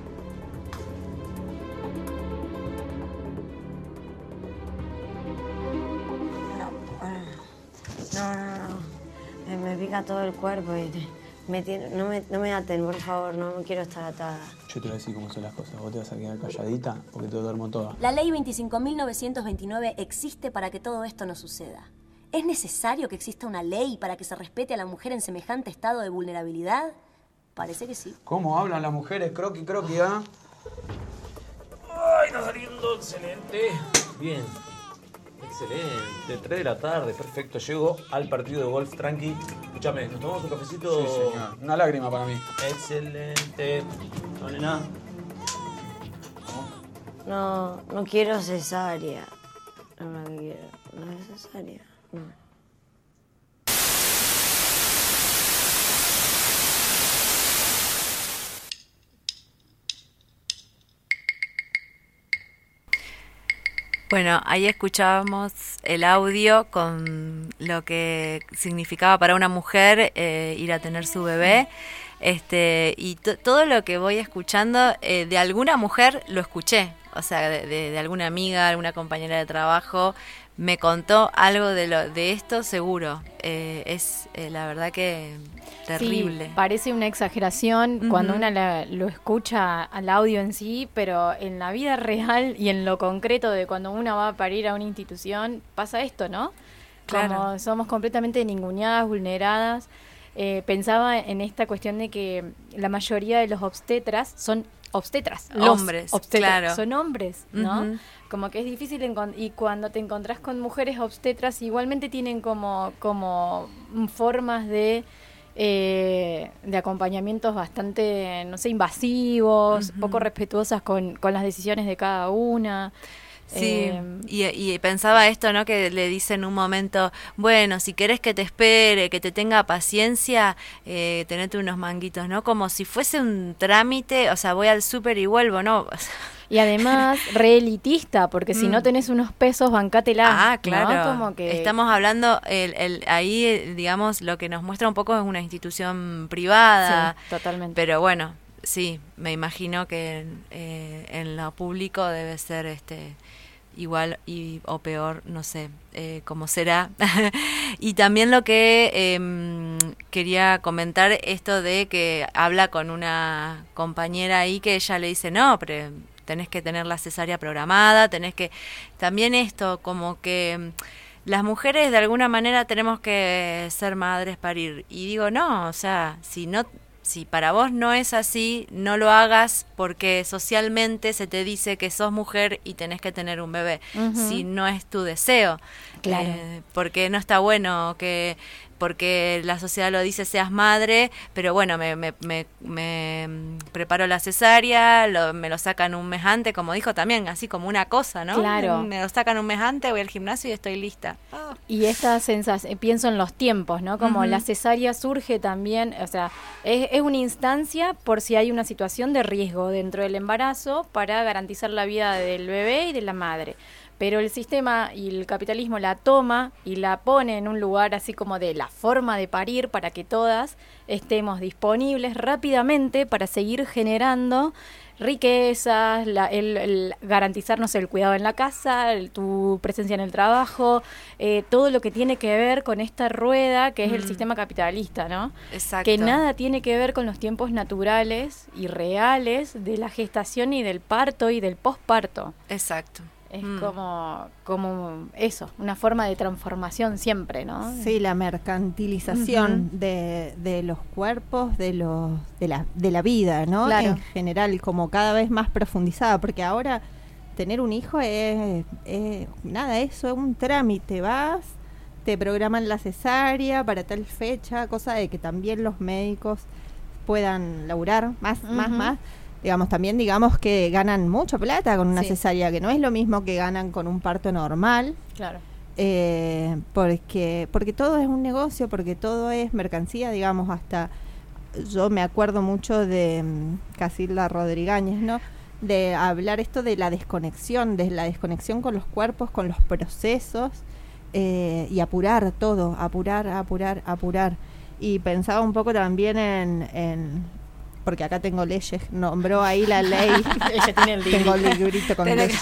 No, no, no. Me, me pica todo el cuerpo y me tiene, no, me, no me aten, por favor, no quiero estar atada. Yo te voy a decir cómo son las cosas. Vos te vas a quedar calladita porque te duermo toda. La ley veinticinco mil novecientos veintinueve existe para que todo esto no suceda. ¿Es necesario que exista una ley para que se respete a la mujer en semejante estado de vulnerabilidad? Parece que sí. ¿Cómo hablan las mujeres? Croqui, croqui, ¿ah? Ay, está saliendo excelente. Bien. Excelente. tres de la tarde, perfecto. Llego al partido de golf tranqui. Escúchame, ¿nos tomamos un cafecito? Sí, señor. Una lágrima para mí. Excelente. No, nena. No, no quiero cesárea. No, no quiero. No es cesárea. No. Bueno, ahí escuchábamos el audio con lo que significaba para una mujer eh, ir a tener su bebé. Este, y to- todo lo que voy escuchando eh, de alguna mujer lo escuché, o sea, de, de, de alguna amiga, alguna compañera de trabajo, me contó algo de lo de esto seguro. Eh, es eh, la verdad que terrible. Sí, parece una exageración Ujú. cuando una la- lo escucha al audio en sí, pero en la vida real y en lo concreto de cuando una va a parir a una institución, pasa esto, ¿no? Claro. Como somos completamente ninguneadas, vulneradas. Eh, pensaba en esta cuestión de que la mayoría de los obstetras son obstetras, los Hombres, obstetras, claro. son hombres, ¿no? Ujú. Como que es difícil encon- y cuando te encontrás con mujeres obstetras igualmente tienen como como formas de eh, de acompañamientos bastante, no sé, invasivos, Ujú. poco respetuosas con, con las decisiones de cada una. Sí, Eh, y, y pensaba esto, ¿no? Que le dice en un momento, bueno, si querés que te espere, que te tenga paciencia, eh, tenete unos manguitos, ¿no? Como si fuese un trámite, o sea, voy al súper y vuelvo, ¿no? Y además, re elitista, porque si Mm. no tenés unos pesos, bancátela. Ah, claro. ¿no? Como que... Estamos hablando, el, el, ahí, eh, digamos, lo que nos muestra un poco es una institución privada. Sí, totalmente. Pero bueno, sí, me imagino que eh, en lo público debe ser este igual y o peor, no sé eh, cómo será. Y también lo que eh, quería comentar, esto de que habla con una compañera ahí que ella le dice, no, pero tenés que tener la cesárea programada, tenés que... También esto, como que las mujeres de alguna manera tenemos que ser madres, parir. Y digo, no, o sea, si no... Si para vos no es así, no lo hagas porque socialmente se te dice que sos mujer y tenés que tener un bebé. Ujú. Si no es tu deseo. Claro. Eh, porque no está bueno que... Porque la sociedad lo dice, seas madre, pero bueno, me, me, me, me preparo la cesárea, lo, me lo sacan un mes antes, como dijo también, así como una cosa, ¿no? Claro. Me lo sacan un mes antes, voy al gimnasio y estoy lista. Y esta sensación, pienso en los tiempos, ¿no? Como Ujú. la cesárea surge también, o sea, es, es una instancia por si hay una situación de riesgo dentro del embarazo para garantizar la vida del bebé y de la madre. pero el sistema y el capitalismo la toma y la pone en un lugar así como de la forma de parir para que todas estemos disponibles rápidamente para seguir generando riquezas, la, el, el garantizarnos el cuidado en la casa, el, tu presencia en el trabajo, eh, todo lo que tiene que ver con esta rueda que es mm. el sistema capitalista, ¿no? Exacto. Que nada tiene que ver con los tiempos naturales y reales de la gestación y del parto y del posparto. Exacto. Es mm. como, como eso, una forma de transformación siempre, ¿no? Sí, la mercantilización uh-huh. de, de los cuerpos, de los de la, de la vida, ¿no? Claro. En general, como cada vez más profundizada, porque ahora tener un hijo es, es nada, eso es un trámite, vas, te programan la cesárea para tal fecha, cosa de que también los médicos puedan laburar más, uh-huh. más, más. Digamos, también digamos que ganan mucha plata con una sí. cesárea, que no es lo mismo que ganan con un parto normal. Claro. Eh, porque porque todo es un negocio, porque todo es mercancía, digamos, hasta yo me acuerdo mucho de um, Casilda Rodríguez, ¿no? De hablar esto de la desconexión, de la desconexión con los cuerpos, con los procesos, eh, y apurar todo, apurar, apurar, apurar. Y pensaba un poco también en... en porque acá tengo leyes, nombró ahí la ley. Ella tiene el tengo el librito con leyes.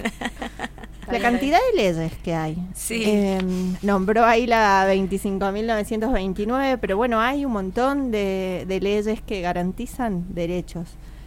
La cantidad de leyes que hay. Sí. Eh, nombró ahí la veinticinco mil novecientos veintinueve, pero bueno, hay un montón de, de leyes que garantizan derechos.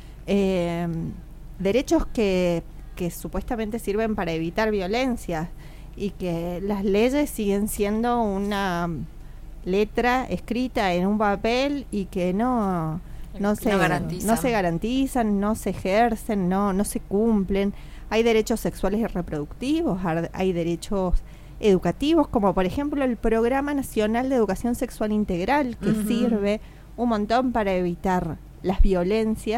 Eh, derechos que, que supuestamente sirven para evitar violencia y que las leyes siguen siendo una letra escrita en un papel y que no... No se, no, garantizan. no se garantizan, no se ejercen, no, no se cumplen. Hay derechos sexuales y reproductivos, hay derechos educativos, como por ejemplo el Programa Nacional de Educación Sexual Integral, que uh-huh. sirve un montón para evitar las violencias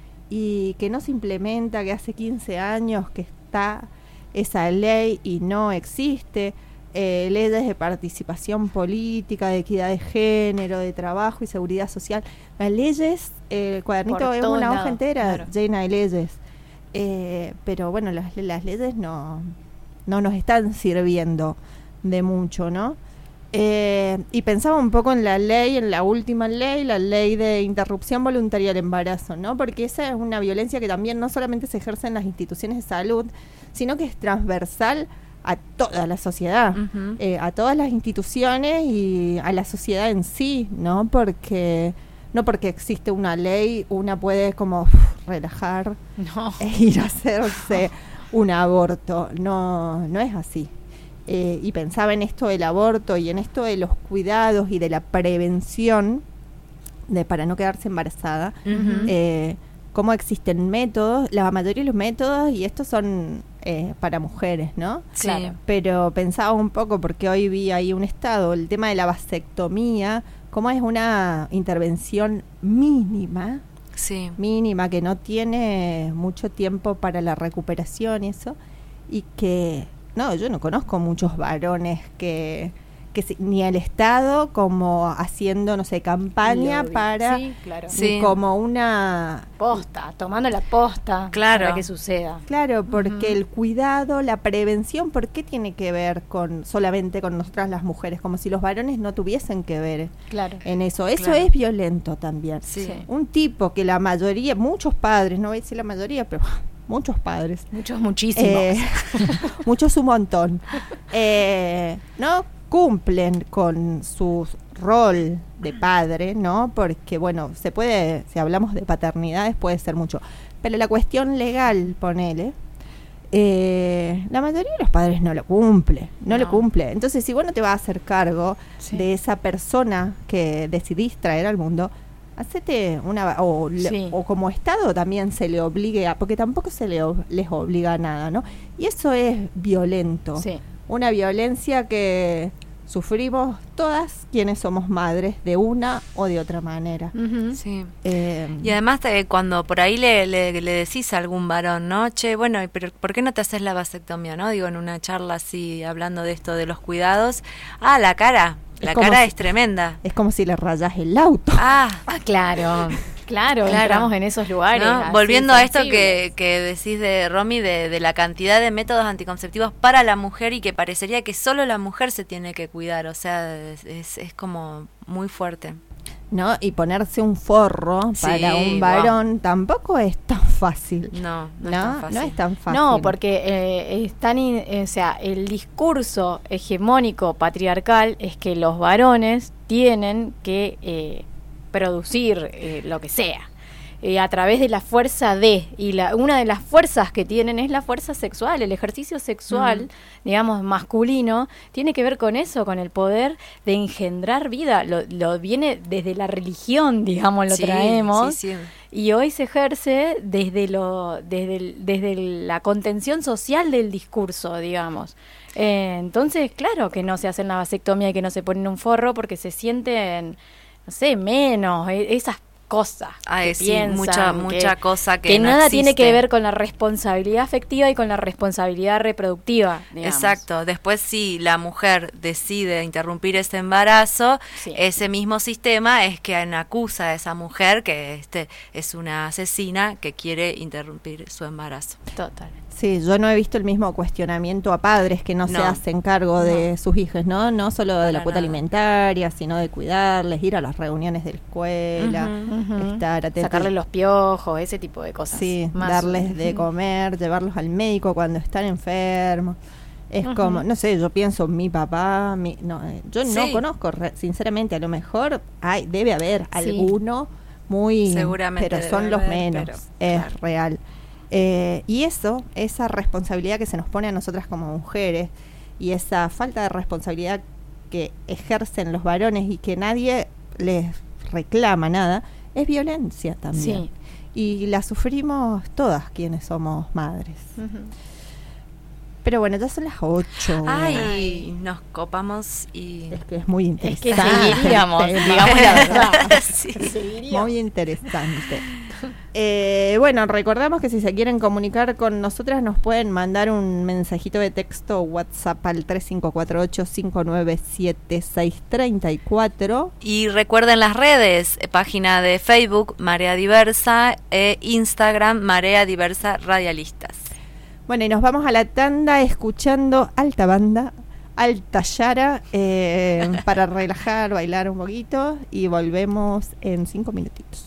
y que no se implementa, que hace quince años que está esa ley y no existe. Eh, leyes de participación política, de equidad de género, de trabajo y seguridad social. Las leyes, eh, el cuadernito Por es todo una lado, hoja entera claro. llena de leyes. Eh, pero bueno, las, las leyes no, no nos están sirviendo de mucho, ¿no? Eh, y pensaba un poco en la ley, en la última ley, la ley de interrupción voluntaria del embarazo, ¿no? Porque esa es una violencia que también no solamente se ejerce en las instituciones de salud, sino que es transversal a toda la sociedad, uh-huh. eh, a todas las instituciones y a la sociedad en sí, ¿no? Porque no porque existe una ley, una puede como uf, relajar no. e ir a hacerse un aborto. No, no es así. Eh, y pensaba en esto del aborto y en esto de los cuidados y de la prevención de para no quedarse embarazada. Uh-huh. Eh, cómo existen métodos, la mayoría de los métodos, y estos son eh, para mujeres, ¿no? Sí. Claro. Pero pensaba un poco, porque hoy vi ahí un estado, el tema de la vasectomía, cómo es una intervención mínima, sí. mínima, que no tiene mucho tiempo para la recuperación y eso, y que, no, yo no conozco muchos varones que... que si, ni el Estado como haciendo, no sé, campaña Lobby. para Sí, claro. ni Sí. como una posta, tomando la posta claro. para que suceda. Claro, porque Uh-huh. el cuidado, la prevención, ¿por qué tiene que ver con solamente con nosotras las mujeres? Como si los varones no tuviesen que ver Claro. en eso. Eso Claro. es violento también. Sí. Sí. Un tipo que la mayoría, muchos padres, no voy a decir la mayoría, pero muchos padres. Muchos, muchísimos. Eh, muchos un montón. Eh, ¿no? Cumplen con su rol de padre, ¿no? Porque, bueno, se puede, si hablamos de paternidades, puede ser mucho. Pero la cuestión legal, ponele, eh, la mayoría de los padres no lo cumple, no, no lo cumple. Entonces, si vos no te vas a hacer cargo sí. de esa persona que decidís traer al mundo, hacete una... O, sí. le, o como Estado también se le obligue a... Porque tampoco se le, les obliga a nada, ¿no? Y eso es violento. Sí. Una violencia que sufrimos todas quienes somos madres de una o de otra manera. Uh-huh. Sí. Eh, y además te, cuando por ahí le, le, le decís a algún varón, ¿no? Che, bueno, pero ¿por qué no te haces la vasectomía, no? Digo, en una charla así, hablando de esto de los cuidados. Ah, la cara. La cara si, es tremenda. Es como si le rayas el auto. Ah, ah claro. Claro, Claro. entramos en esos lugares. ¿No? así Volviendo a esto sensibles. que, que decís de Romy, de, de la cantidad de métodos anticonceptivos para la mujer y que parecería que solo la mujer se tiene que cuidar, o sea, es, es, es como muy fuerte. ¿No? Y ponerse un forro Sí, para un varón tampoco es tan fácil. No, no, no, es tan fácil. no es tan fácil. No, porque eh, están in- eh, o sea, el discurso hegemónico patriarcal es que los varones tienen que eh, producir eh, lo que sea. Eh, a través de la fuerza de, y la, una de las fuerzas que tienen es la fuerza sexual, el ejercicio sexual, Mm. digamos, masculino, tiene que ver con eso, con el poder de engendrar vida, lo, lo viene desde la religión, digamos, lo Sí, traemos, sí, sí. y hoy se ejerce desde, lo, desde, el- desde la contención social del discurso, digamos. Eh, entonces, claro que no se hacen la vasectomía y que no se ponen un forro porque se sienten, no sé, menos, eh, esas cosas Ay, que sí, piensan, mucha- que- mucha cosa que no nada tiene existe. que ver con la responsabilidad afectiva y con la responsabilidad reproductiva, digamos. Exacto, después si la mujer decide interrumpir ese embarazo, ese mismo sistema es quien acusa a esa mujer que este es una asesina que quiere interrumpir su embarazo. Total. Sí, yo no he visto el mismo cuestionamiento a padres que no, se No. hacen cargo de sus hijos, ¿no? No solo de la Para cuota nada. alimentaria, sino de cuidarles, ir a las reuniones de la escuela, Ujú, ujú. estar atentos. Sacarle los piojos, ese tipo de cosas. Sí, Más- darles de Ujú. comer, llevarlos al médico cuando están enfermos. Es Ujú. como, no sé, yo pienso, mi papá, mi, no, eh, yo no Sí. conozco, re- sinceramente, a lo mejor hay, debe haber Sí. alguno muy, Seguramente pero debe son los haber, menos, pero, es claro. real. Eh, y eso, esa responsabilidad que se nos pone a nosotras como mujeres y esa falta de responsabilidad que ejercen los varones y que nadie les reclama nada, es violencia también. Sí. Y la sufrimos todas quienes somos madres. Ujú. Pero bueno, ya son las ocho. Ay, nos copamos y... Es que es muy Es interesante. que seguiríamos, el tema. digamos la verdad. Sí. Muy interesante. Eh, bueno, recordamos que si se quieren comunicar con nosotras nos pueden mandar un mensajito de texto o WhatsApp al tres cinco cuatro ocho, cinco nueve siete, seis tres cuatro. Y recuerden las redes, eh, página de Facebook Marea Diversa e Instagram Marea Diversa Radialistas. Bueno, y nos vamos a la tanda escuchando alta banda, alta yara, eh, para relajar, bailar un poquito y volvemos en cinco minutitos.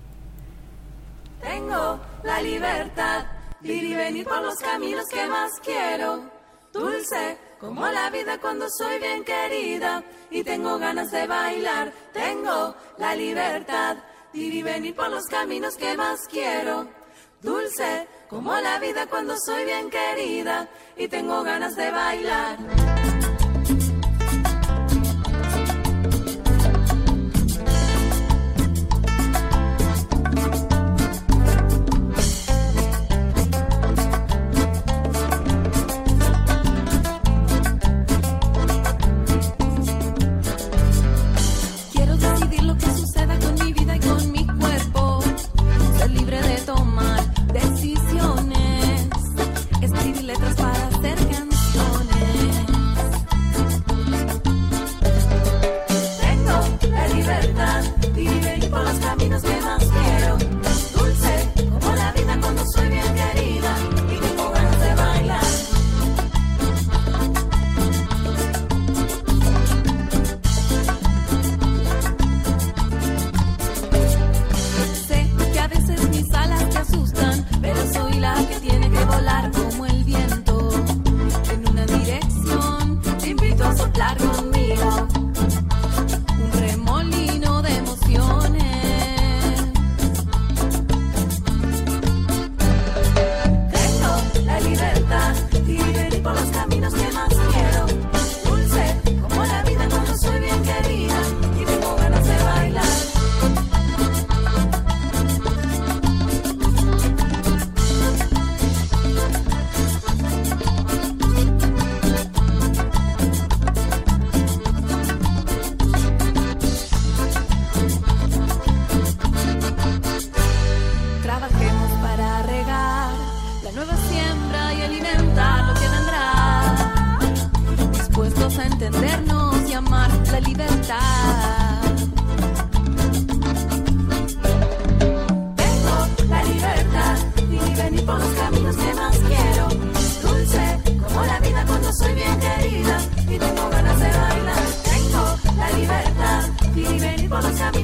Tengo la libertad de ir y venir por los caminos que más quiero. Dulce como la vida cuando soy bien querida y tengo ganas de bailar. Tengo la libertad de ir y venir por los caminos que más quiero. Dulce como la vida cuando soy bien querida y tengo ganas de bailar. Quiero decidir lo que suceda con mi vida y con mi cuerpo. Ser libre de tomar decisiones. Escribir letras para hacer canciones. Tengo la libertad de ir y venir por los caminos que más quiero. Dulce como la vida cuando soy bien querida y tengo ganas de bailar. Sé que a veces mis alas te asustan, pero soy la que tiene que volar como el viento. En una dirección te invito a soplar conmigo. Un remolino de emociones. Tengo la libertad de ir y venir por los caminos que más quiero. Dulce como la vida cuando soy bien querida y tengo ganas de bailar. Trabajemos para regar la nueva siembra y alimentar lo que vendrá. Dispuestos a entendernos y amar la libertad.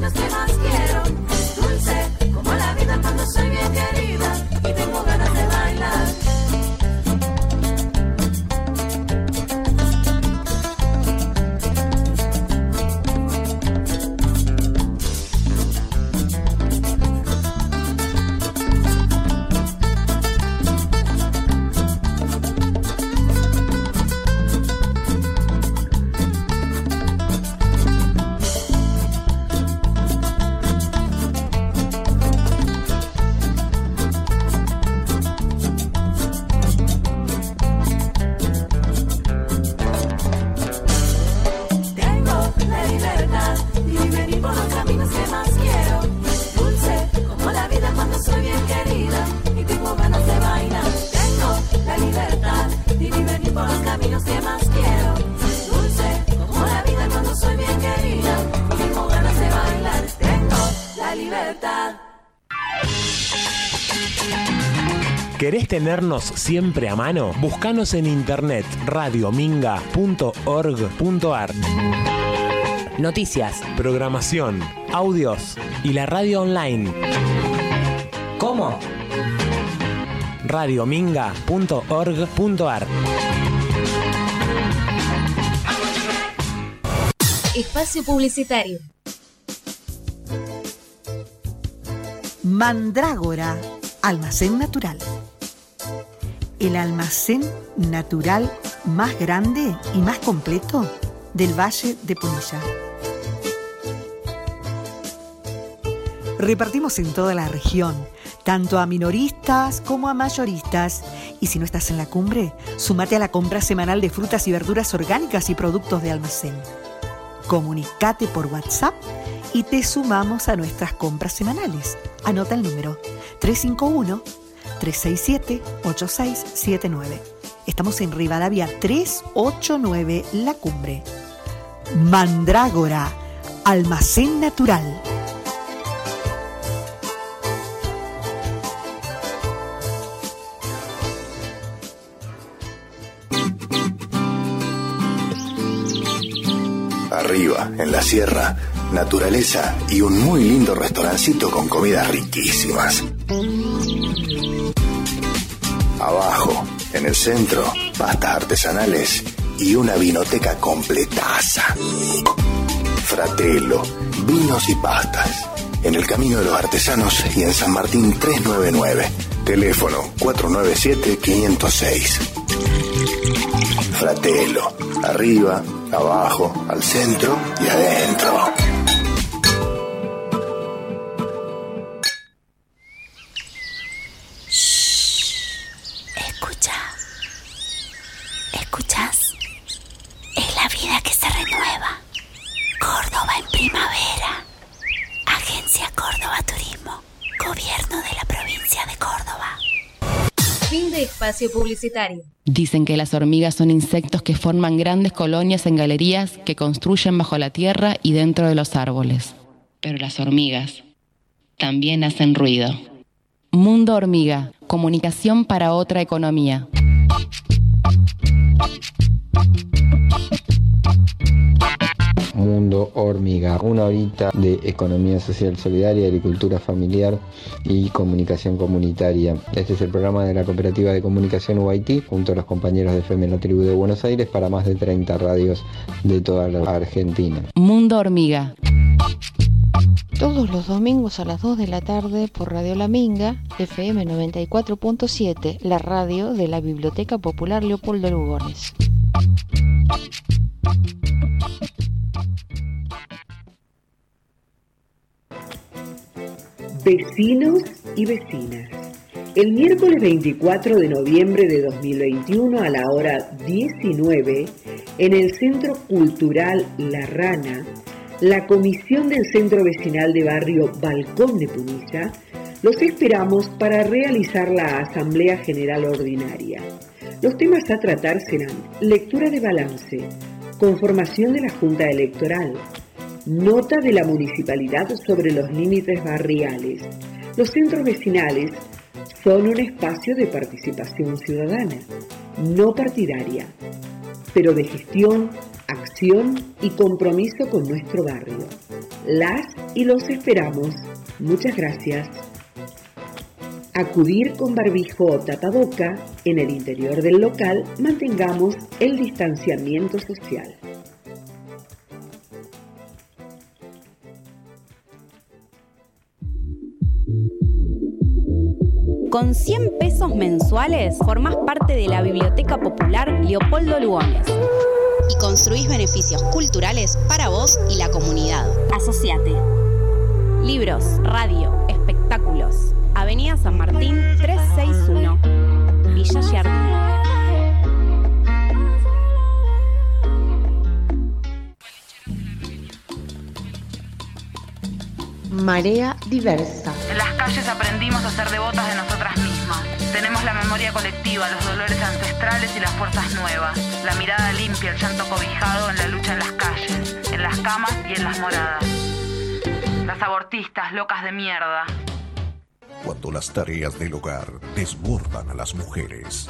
caminos que más quiero. Dulce como la vida cuando soy bien querida y tengo ganas de bailar. ¿Querés tenernos siempre a mano? Búscanos en internet radiominga punto org punto ar. Noticias, programación, audios y la radio online. ¿Cómo? radiominga punto org punto ar. Espacio publicitario. Mandrágora, almacén natural. El almacén natural más grande y más completo del Valle de Punilla. Repartimos en toda la región, tanto a minoristas como a mayoristas. Y si no estás en la cumbre, súmate a la compra semanal de frutas y verduras orgánicas y productos de almacén. Comunicate por WhatsApp y te sumamos a nuestras compras semanales. Anota el número tres cinco uno, tres seis siete, ocho seis siete nueve. Estamos en Rivadavia trescientos ochenta y nueve, La Cumbre. Mandrágora, almacén natural. Arriba, en la sierra, naturaleza y un muy lindo restaurancito con comidas riquísimas. Abajo, en el centro, pastas artesanales y una vinoteca completaza. Fratello, vinos y pastas. En el Camino de los Artesanos y en San Martín trescientos noventa y nueve. Teléfono cuatro nueve siete, cinco cero seis. Fratello, arriba, abajo, al centro y adentro. Escucha. ¿Escuchas? Es la vida que se renueva. Córdoba en primavera. Agencia Córdoba Turismo. Gobierno de la provincia de Córdoba. Fin de espacio publicitario. Dicen que las hormigas son insectos que forman grandes colonias en galerías que construyen bajo la tierra y dentro de los árboles. Pero las hormigas también hacen ruido. Mundo Hormiga, comunicación para otra economía. Mundo Hormiga, una horita de economía social solidaria, agricultura familiar y comunicación comunitaria. Este es el programa de la Cooperativa de Comunicación U I T, junto a los compañeros de F E M en la tribu de Buenos Aires, para más de treinta radios de toda la Argentina. Mundo Hormiga. Todos los domingos a las dos de la tarde por Radio La Minga, F M noventa y cuatro punto siete, la radio de la Biblioteca Popular Leopoldo Lugones. Vecinos y vecinas. El miércoles veinticuatro de noviembre de dos mil veintiuno a la hora diecinueve, en el Centro Cultural La Rana, la Comisión del Centro Vecinal de Barrio Balcón de Punilla, los esperamos para realizar la Asamblea General Ordinaria. Los temas a tratar serán lectura de balance, conformación de la Junta Electoral, nota de la Municipalidad sobre los límites barriales. Los centros vecinales son un espacio de participación ciudadana, no partidaria, pero de gestión, acción y compromiso con nuestro barrio. Las y los esperamos. Muchas gracias. Acudir con barbijo o tapaboca. En el interior del local mantengamos el distanciamiento social. Con cien pesos mensuales formás parte de la Biblioteca Popular Leopoldo Lugones y construís beneficios culturales para vos y la comunidad. Asociate. Libros, radio, espectáculos. Avenida San Martín trescientos sesenta y uno, Villa Giardín. Marea diversa. En las calles aprendimos a ser devotas de nosotras mismas. Tenemos la memoria colectiva, los dolores ancestrales y las fuerzas nuevas. La mirada limpia, el llanto cobijado en la lucha en las calles, en las camas y en las moradas. Las abortistas, locas de mierda. Cuando las tareas del hogar desbordan a las mujeres.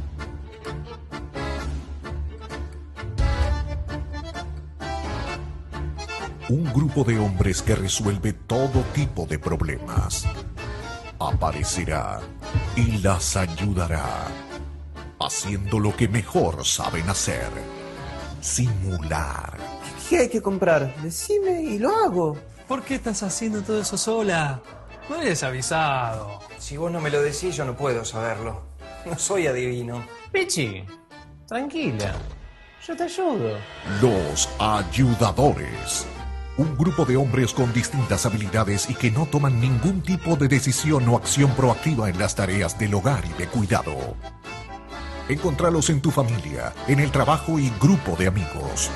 Un grupo de hombres que resuelve todo tipo de problemas aparecerá y las ayudará, haciendo lo que mejor saben hacer: simular. ¿Qué hay que comprar? Decime y lo hago. ¿Por qué estás haciendo todo eso sola? No eres avisado. Si vos no me lo decís, yo no puedo saberlo. No soy adivino. Pichi, tranquila. Yo te ayudo. Los ayudadores. Un grupo de hombres con distintas habilidades y que no toman ningún tipo de decisión o acción proactiva en las tareas del hogar y de cuidado. Encontralos en tu familia, en el trabajo y grupo de amigos.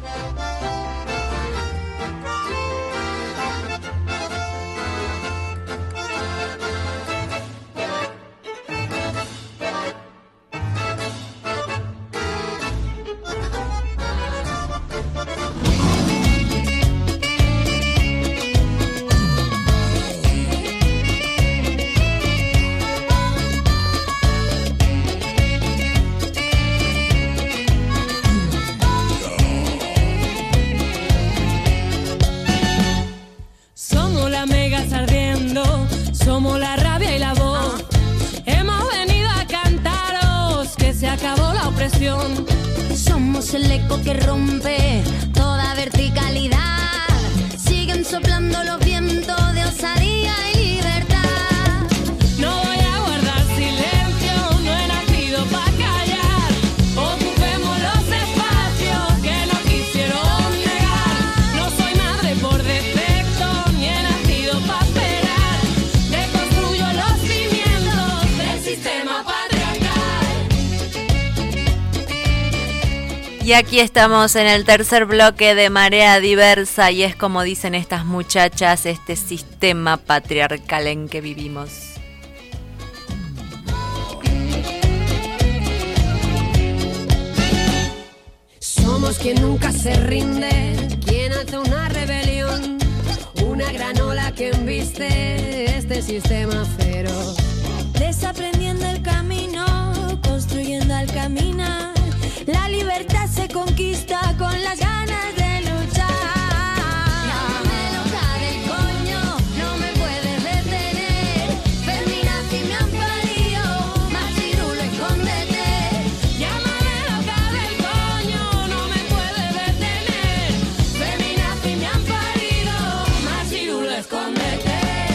Somos el eco que rompe toda verticalidad. Siguen soplando los vientos de osadía y libertad. No voy a guardar silencio, no he nacido para callar. Ocupemos los espacios que no quisieron negar. No soy madre por defecto, ni he nacido para esperar. Reconstruyo los cimientos del sistema patriarcal. Y aquí estamos en el tercer bloque de Marea Diversa y es como dicen estas muchachas, este sistema patriarcal en que vivimos. Somos quien nunca se rinde, quien hace una rebelión, una gran ola que embiste este sistema feroz. Desaprendiendo el camino, construyendo al caminar. La libertad se conquista con las ganas de luchar. Llámame loca del coño, no me puedes detener. Feminazi me han parido, machirulo escóndete. Llámame loca del coño, no me puedes detener. Feminazi me han parido, machirulo escóndete.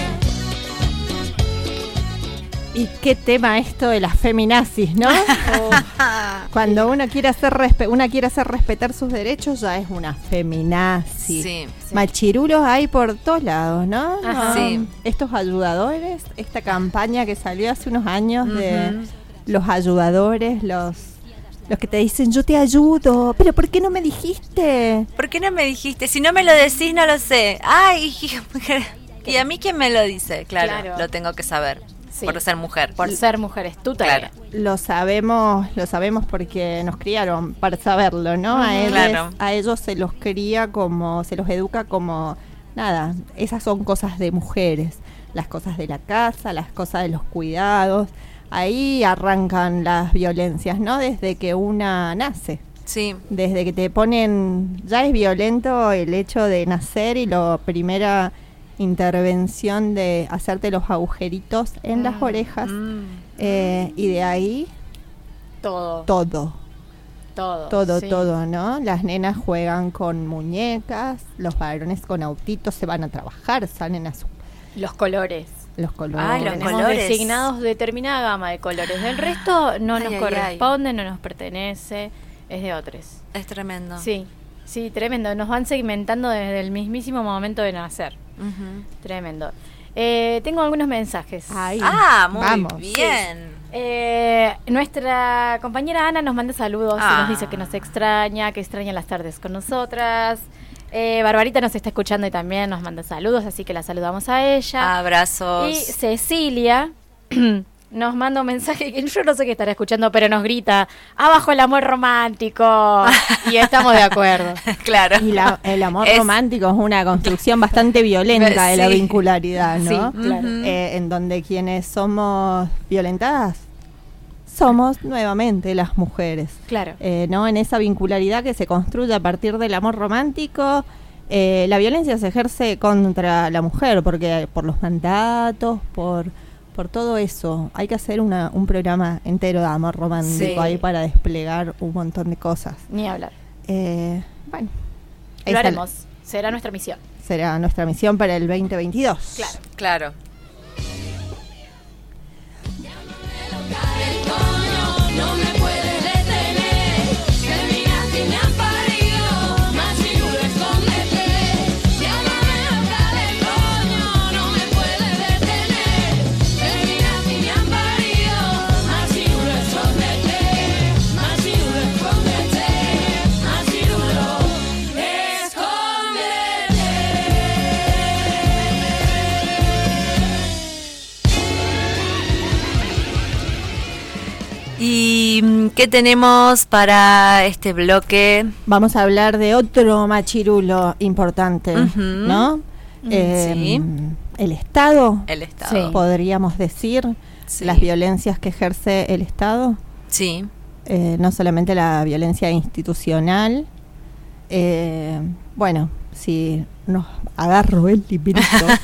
Y qué tema esto de las feminazis, ¿no? Oh. Cuando uno quiere hacer respe- una quiere hacer respetar sus derechos, ya es una feminazi. Sí, sí. Machirulos hay por todos lados, ¿no? Ajá. ¿No? Sí. Estos ayudadores, esta campaña que salió hace unos años de Ujú. los ayudadores, los los que te dicen yo te ayudo, pero ¿por qué no me dijiste? ¿Por qué no me dijiste? Si no me lo decís, no lo sé. Ay, ¿y a mí quién me lo dice? Claro, Claro. lo tengo que saber. Sí. Por ser mujer. Por ser mujer, es tu tarea. Lo sabemos, lo sabemos porque nos criaron para saberlo, ¿no? A ellos, Claro. a ellos se los cría como, se los educa como, nada, esas son cosas de mujeres, las cosas de la casa, las cosas de los cuidados, ahí arrancan las violencias, ¿no? Desde que una nace. Sí. Desde que te ponen, ya es violento el hecho de nacer y la primera intervención de hacerte los agujeritos en mm. las orejas mm. eh, y de ahí todo. Todo. Todo, todo, sí. todo, ¿no? Las nenas juegan con muñecas, los varones con autitos, se van a trabajar, salen a su... Los colores. Los colores. Ah, los Tenemos colores. Designados determinada gama de colores. Del resto no ay, nos ay, corresponde, ay. no nos pertenece, es de otros. Es tremendo. Sí, sí, tremendo. Nos van segmentando desde el mismísimo momento de nacer. Uh-huh. Tremendo. Eh, tengo algunos mensajes. Ahí. Ah, muy Vamos. bien. Sí. Eh, nuestra compañera Ana nos manda saludos ah. y nos dice que nos extraña, que extraña las tardes con nosotras. Eh, Barbarita nos está escuchando y también nos manda saludos, así que la saludamos a ella. Abrazos. Y Cecilia nos manda un mensaje que yo no sé qué estará escuchando, pero nos grita: abajo el amor romántico. Y estamos de acuerdo. Claro. Y la, el amor es, romántico es una construcción bastante violenta sí. de la vincularidad, ¿no? Sí, claro. Eh, en donde quienes somos violentadas somos nuevamente las mujeres. Claro. Eh, ¿no? En esa vincularidad que se construye a partir del amor romántico, eh, la violencia se ejerce contra la mujer, porque por los mandatos, por... por todo eso, hay que hacer una, un programa entero de amor romántico sí. ahí para desplegar un montón de cosas. Ni hablar. Eh, bueno. Lo haremos. Será nuestra misión. Será nuestra misión para el veinte veintidós. Claro. Claro. No me puedes detener, me miras y me han parido, más si no lo escondete. Llámame loca del coño, no me puedes detener, me miras y me han parido, más si no lo escondete, más si no lo escondete, más si no lo ¿Y qué tenemos para este bloque? Vamos a hablar de otro machirulo importante, uh-huh. ¿no? Uh-huh. Eh, sí. El Estado. El Estado. Sí. Podríamos decir sí. las violencias que ejerce el Estado. Sí. Eh, no solamente la violencia institucional. Eh, bueno, si nos agarro el librito.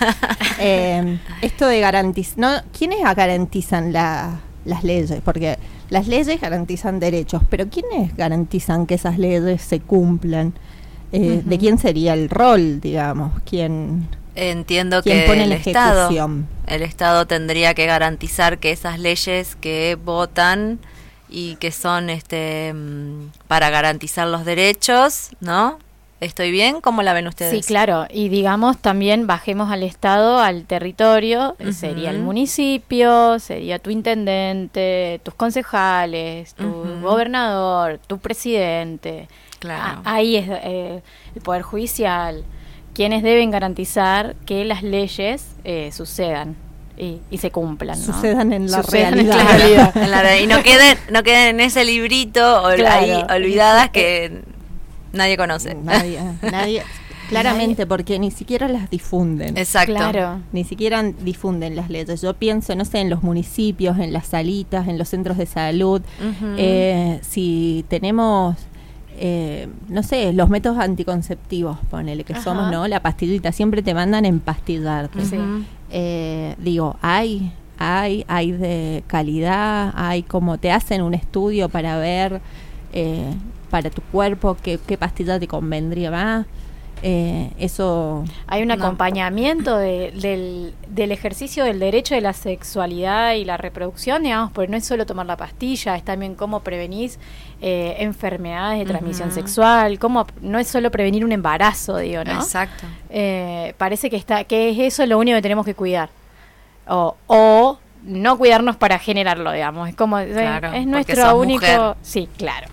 eh, esto de garantizar... ¿no? ¿Quiénes garantizan la, las leyes? Porque... las leyes garantizan derechos, pero ¿quiénes garantizan que esas leyes se cumplan? Eh, uh-huh. ¿De quién sería el rol, digamos? ¿Quién, Entiendo quién que pone el la Estado, ejecución? El Estado tendría que garantizar que esas leyes que votan y que son este para garantizar los derechos, ¿no? ¿Estoy bien? ¿Cómo la ven ustedes? Sí, claro. Y digamos también bajemos al Estado, al territorio, uh-huh. sería el municipio, sería tu intendente, tus concejales, tu uh-huh. gobernador, tu presidente. Claro. Ah, ahí es eh, el Poder Judicial, quienes deben garantizar que las leyes eh, sucedan. Y, y se cumplan, ¿no? Sucedan en la Sucedan realidad, en la realidad. En la, y no queden, no queden en ese librito ol, claro. ahí olvidadas que nadie conoce. Nadie, nadie claramente, porque ni siquiera las difunden. Exacto. Claro. Ni siquiera difunden las leyes. Yo pienso, no sé, en los municipios, en las salitas, en los centros de salud. Uh-huh. Eh, si tenemos, eh, no sé, los métodos anticonceptivos, ponele que Ajá. somos, ¿no? La pastillita, siempre te mandan empastillarte. Sí. Eh, digo, hay, hay, hay de calidad, hay como te hacen un estudio para ver eh, para tu cuerpo qué, qué pastilla te convendría más. Eh, eso hay un no. acompañamiento de, del, del ejercicio del derecho de la sexualidad y la reproducción, digamos, porque no es solo tomar la pastilla, es también cómo prevenís eh, enfermedades de transmisión uh-huh. sexual, cómo no es solo prevenir un embarazo, digo, ¿no? Exacto. Eh, parece que está que es eso lo único que tenemos que cuidar o, o no cuidarnos para generarlo, digamos, es como claro, es nuestro único mujer. Sí, claro.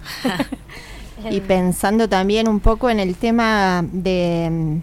Y pensando también un poco en el tema de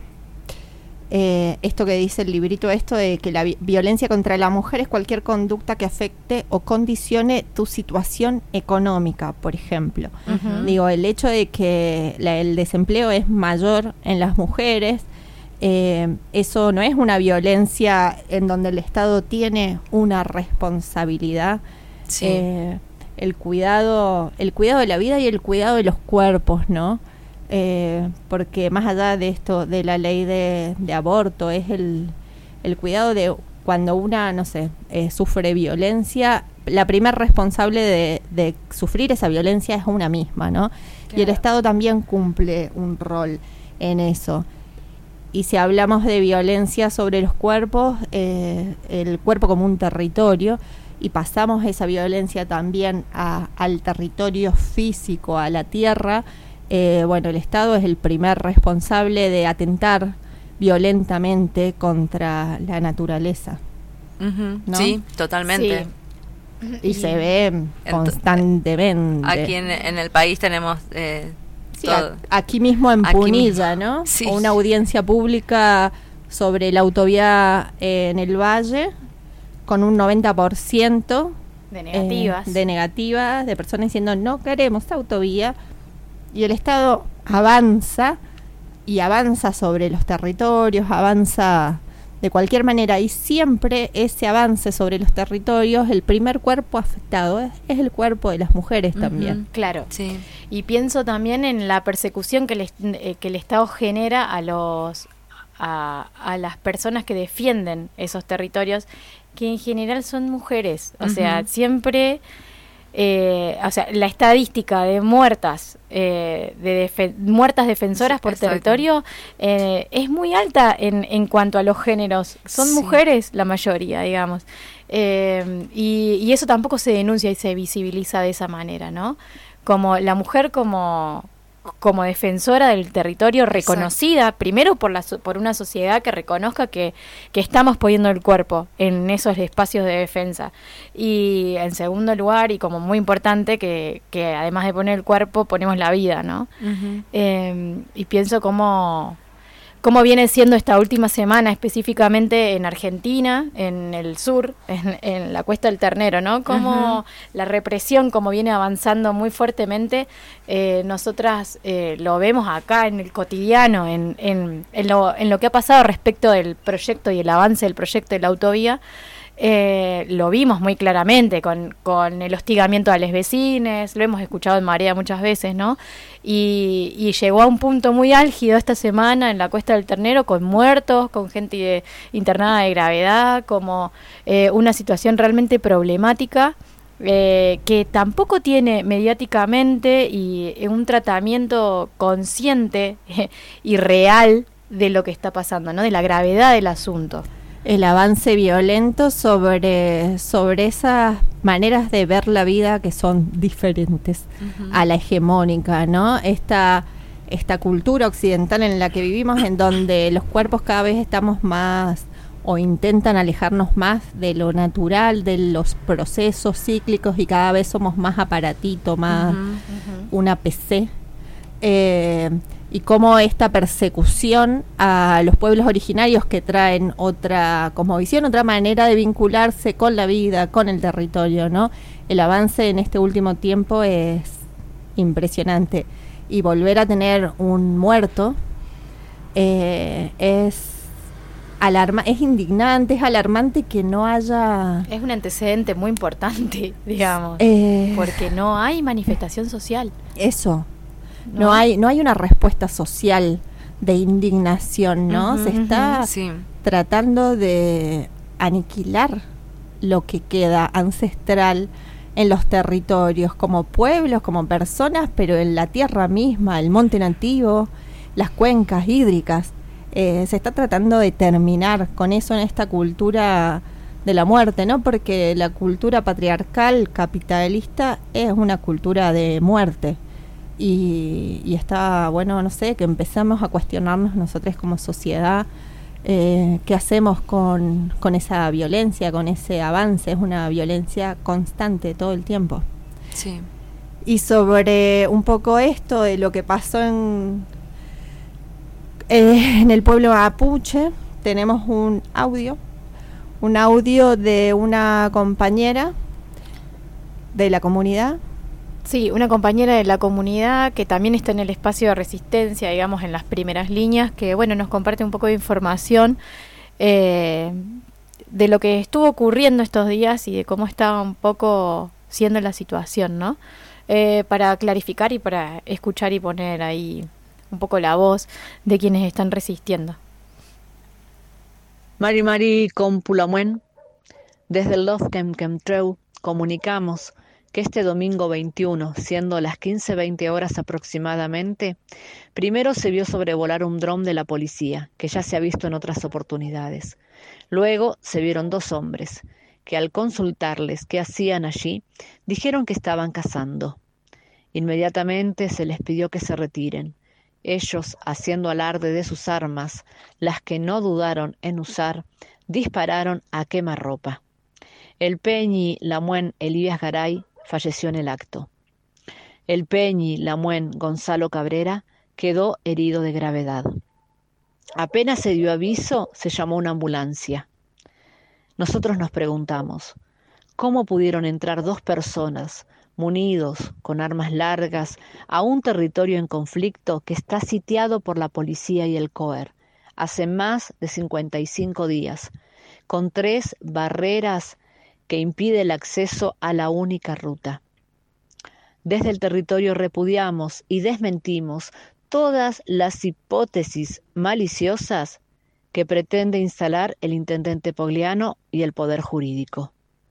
eh, esto que dice el librito, esto de que la vi- violencia contra la mujer es cualquier conducta que afecte o condicione tu situación económica, por ejemplo. Uh-huh. Digo, el hecho de que la, el desempleo es mayor en las mujeres, eh, eso no es una violencia en donde el Estado tiene una responsabilidad. Sí. Eh, el cuidado, el cuidado de la vida y el cuidado de los cuerpos, ¿no? Eh, porque más allá de esto, de la ley de, de aborto, es el, el cuidado de cuando una, no sé, eh, sufre violencia, la primer responsable de, de sufrir esa violencia es una misma, ¿no? Claro. Y el Estado también cumple un rol en eso. Y si hablamos de violencia sobre los cuerpos, eh, el cuerpo como un territorio, y pasamos esa violencia también a, al territorio físico, a la tierra, eh, bueno, el Estado es el primer responsable de atentar violentamente contra la naturaleza. Uh-huh. ¿No? Sí, totalmente. Sí. Y, y se ve constantemente. Aquí en, en el país tenemos... Eh, sí, a, aquí mismo en aquí Punilla, mismo. ¿No? Sí. Una audiencia pública sobre la autovía eh, en el Valle, con un noventa por ciento de negativas. Eh, de negativas, de personas diciendo no queremos autovía, y el Estado avanza, y avanza sobre los territorios, avanza de cualquier manera, y siempre ese avance sobre los territorios, el primer cuerpo afectado es, es el cuerpo de las mujeres uh-huh. también. Claro, sí. Y pienso también en la persecución que el, eh, que el Estado genera a los a, a las personas que defienden esos territorios, que en general son mujeres, o uh-huh. sea, siempre... Eh, o sea, la estadística de muertas eh, de defen- muertas defensoras sí, por exacto. territorio eh, es muy alta en, en cuanto a los géneros. Son sí. mujeres la mayoría, digamos. Eh, y, y eso tampoco se denuncia y se visibiliza de esa manera, ¿no? Como la mujer como... como defensora del territorio reconocida, exacto. primero por la por una sociedad que reconozca que, que estamos poniendo el cuerpo en esos espacios de defensa, y en segundo lugar, y como muy importante, que, que además de poner el cuerpo ponemos la vida, ¿no? Uh-huh. Eh, y pienso cómo cómo viene siendo esta última semana específicamente en Argentina, en el sur, en, en la Cuesta del Ternero, ¿no? Cómo uh-huh. la represión, como viene avanzando muy fuertemente, eh, nosotras eh, lo vemos acá en el cotidiano, en, en, en, lo, en lo que ha pasado respecto del proyecto y el avance del proyecto de la autovía. Eh, lo vimos muy claramente con, con el hostigamiento a los vecinos, lo hemos escuchado en Marea muchas veces, ¿no? Y, y llegó a un punto muy álgido esta semana en la Cuesta del Ternero, con muertos, con gente de, internada de gravedad, como eh, una situación realmente problemática, eh, que tampoco tiene mediáticamente y eh, un tratamiento consciente eh, y real de lo que está pasando, ¿no? De la gravedad del asunto. El avance violento sobre, sobre esas maneras de ver la vida que son diferentes uh-huh. a la hegemónica, ¿no? Esta, esta cultura occidental en la que vivimos, en donde los cuerpos cada vez estamos más, o intentan alejarnos más de lo natural, de los procesos cíclicos, y cada vez somos más aparatito, más uh-huh. Uh-huh. una P C. Eh, y cómo esta persecución a los pueblos originarios, que traen otra cosmovisión, otra manera de vincularse con la vida, con el territorio, ¿no? El avance en este último tiempo es impresionante, y volver a tener un muerto eh, es alarma, es indignante, es alarmante que no haya... Es un antecedente muy importante, digamos, eh, porque no hay manifestación social. Eso. No. no hay no hay una respuesta social de indignación, ¿no? Uh-huh, Se está uh-huh, sí. tratando de aniquilar lo que queda ancestral en los territorios, como pueblos, como personas, pero en la tierra misma, el monte nativo, las cuencas hídricas. Eh, se está tratando de terminar con eso en esta cultura de la muerte, ¿no? Porque la cultura patriarcal, capitalista, es una cultura de muerte. Y, y está bueno, no sé, que empezamos a cuestionarnos nosotros como sociedad eh, qué hacemos con, con esa violencia, con ese avance. Es una violencia constante todo el tiempo. Sí. Y sobre un poco esto de lo que pasó en, eh, en el pueblo mapuche, tenemos un audio, un audio de una compañera de la comunidad. Sí, una compañera de la comunidad que también está en el espacio de resistencia, digamos, en las primeras líneas, que bueno, nos comparte un poco de información eh, de lo que estuvo ocurriendo estos días y de cómo está un poco siendo la situación, ¿no? Eh, para clarificar y para escuchar y poner ahí un poco la voz de quienes están resistiendo. Mari Mari con Pulamuen, desde el Love Kem Chemtreu comunicamos que este domingo veintiuno, siendo las quince veinte horas aproximadamente, primero se vio sobrevolar un dron de la policía, que ya se ha visto en otras oportunidades. Luego se vieron dos hombres, que al consultarles qué hacían allí, dijeron que estaban cazando. Inmediatamente se les pidió que se retiren. Ellos, haciendo alarde de sus armas, las que no dudaron en usar, dispararon a quemarropa. El Peñi Lamuen Elías Garay falleció en el acto. El Peñi Lamuen Gonzalo Cabrera quedó herido de gravedad. Apenas se dio aviso, se llamó una ambulancia. Nosotros nos preguntamos, ¿cómo pudieron entrar dos personas munidos con armas largas a un territorio en conflicto que está sitiado por la policía y el C O E R hace más de cincuenta y cinco días, con tres barreras que impide el acceso a la única ruta? Desde el territorio repudiamos y desmentimos todas las hipótesis maliciosas que pretende instalar el intendente Pogliano y el poder jurídico.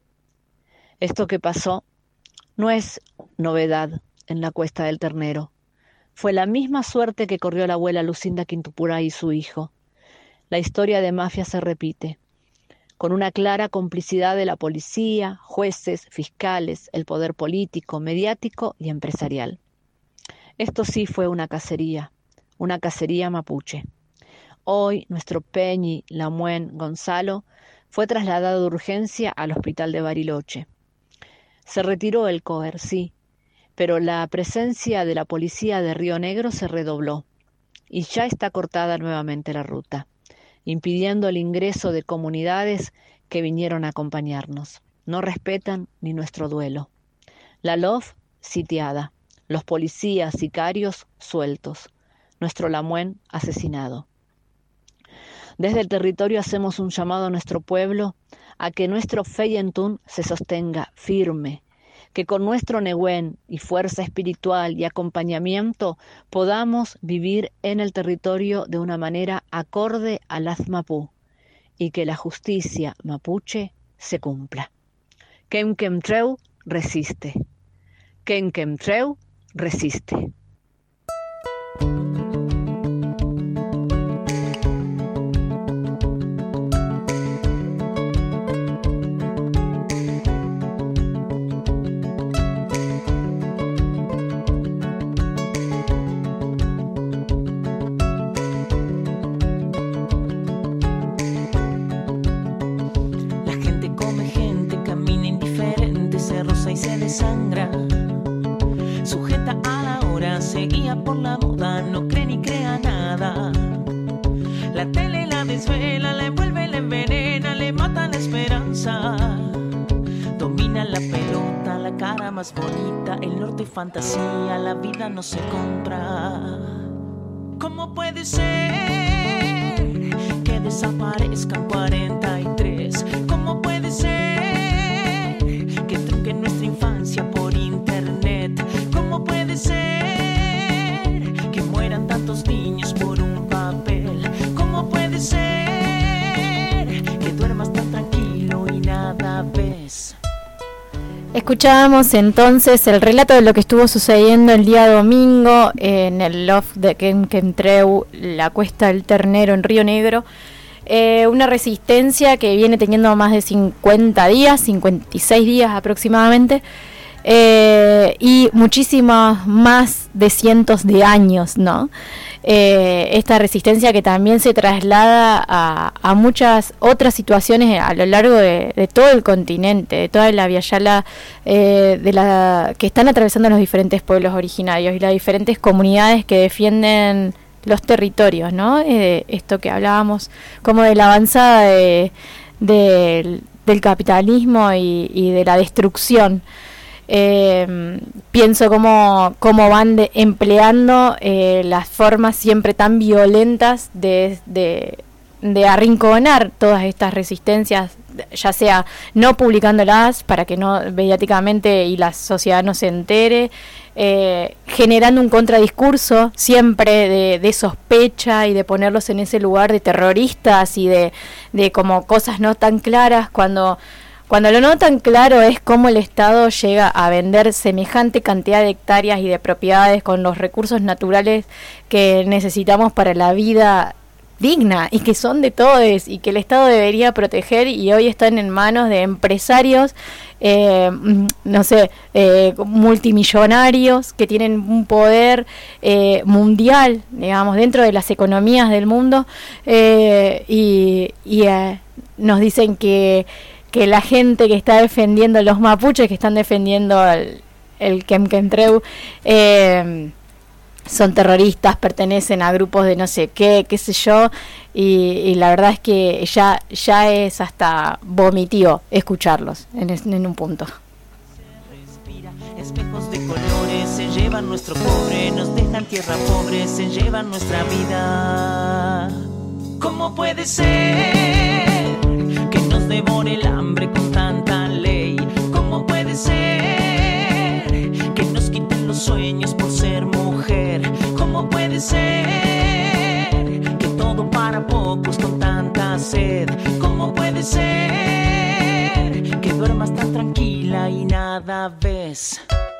Esto que pasó no es novedad en la Cuesta del Ternero. Fue la misma suerte que corrió la abuela Lucinda Quintupuray y su hijo. La historia de mafia se repite, con una clara complicidad de la policía, jueces, fiscales, el poder político, mediático y empresarial. Esto sí fue una cacería, una cacería mapuche. Hoy nuestro Peñi Lamuen Gonzalo fue trasladado de urgencia al hospital de Bariloche. Se retiró el C O E R, sí, pero la presencia de la policía de Río Negro se redobló y ya está cortada nuevamente la ruta, impidiendo el ingreso de comunidades que vinieron a acompañarnos. No respetan ni nuestro duelo. La L O F sitiada, los policías sicarios sueltos, nuestro Lamuen asesinado. Desde el territorio hacemos un llamado a nuestro pueblo a que nuestro Feyentún se sostenga firme, que con nuestro Nehuen y fuerza espiritual y acompañamiento podamos vivir en el territorio de una manera acorde al Azmapú y que la justicia mapuche se cumpla. Kem Chemtreu resiste. Kem Chemtreu resiste. Y se desangra, sujeta a la hora, se guía por la moda, no cree ni crea nada. La tele la desvela, la envuelve, la envenena, le mata la esperanza. Domina la pelota, la cara más bonita, el norte fantasía, la vida no se compra. ¿Cómo puede ser que desaparezcan cuarenta y tres? ¿Cómo puede ser que trunquen nuestra infancia por internet? ¿Cómo puede ser que mueran tantos niños por un papel? ¿Cómo puede ser que duermas tan tranquilo y nada ves? Escuchábamos entonces el relato de lo que estuvo sucediendo el día domingo en el loft de Kem Chemtreu, la Cuesta del Ternero en Río Negro. Eh, una resistencia que viene teniendo más de cincuenta días, cincuenta y seis días aproximadamente, eh, y muchísimos más de cientos de años, ¿no? Eh, esta resistencia que también se traslada a, a muchas otras situaciones a lo largo de, de todo el continente, de toda la Via Yala, eh, de la que están atravesando los diferentes pueblos originarios y las diferentes comunidades que defienden los territorios, ¿no? Eh, esto que hablábamos como de la avanzada de, de, del capitalismo y, y de la destrucción. Eh, pienso cómo, cómo van de, empleando eh, las formas siempre tan violentas de, de, de arrinconar todas estas resistencias, ya sea no publicándolas para que no mediáticamente y la sociedad no se entere, eh, generando un contradiscurso siempre de, de sospecha y de ponerlos en ese lugar de terroristas y de, de como cosas no tan claras, cuando, cuando lo no tan claro es cómo el Estado llega a vender semejante cantidad de hectáreas y de propiedades con los recursos naturales que necesitamos para la vida digna y que son de todos y que el Estado debería proteger, y hoy están en manos de empresarios eh, no sé, eh, multimillonarios que tienen un poder eh, mundial, digamos, dentro de las economías del mundo, eh, y, y eh, nos dicen que, que la gente que está defendiendo, los mapuches que están defendiendo el, el Quemquemtreu, eh, son terroristas, pertenecen a grupos de no sé qué, qué sé yo, y, y la verdad es que ya ya es hasta vomitivo escucharlos en, en un punto. Espejos de colores se llevan nuestro cobre, nos dejan tierra pobre, se llevan nuestra vida. ¿Cómo puede ser que nos devore el hambre con tanta ley? ¿Cómo puede ser que nos quiten los sueños por ser mujer? ¿Cómo puede ser que todo para pocos con tanta sed? ¿Cómo puede ser que duermas tan tranquila y nada ves?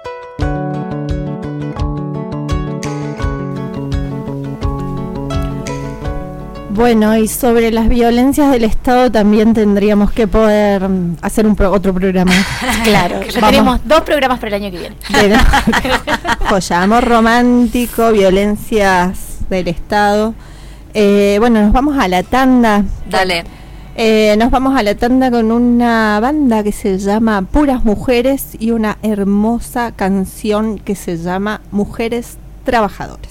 Bueno, y sobre las violencias del Estado también tendríamos que poder hacer un pro, otro programa. Claro, ya Vamos. tenemos dos programas para el año que viene. Bueno, joya, amor romántico, violencias del Estado. Eh, bueno, nos vamos a la tanda. Dale. Eh, nos vamos a la tanda con una banda que se llama Puras Mujeres y una hermosa canción que se llama Mujeres Trabajadoras.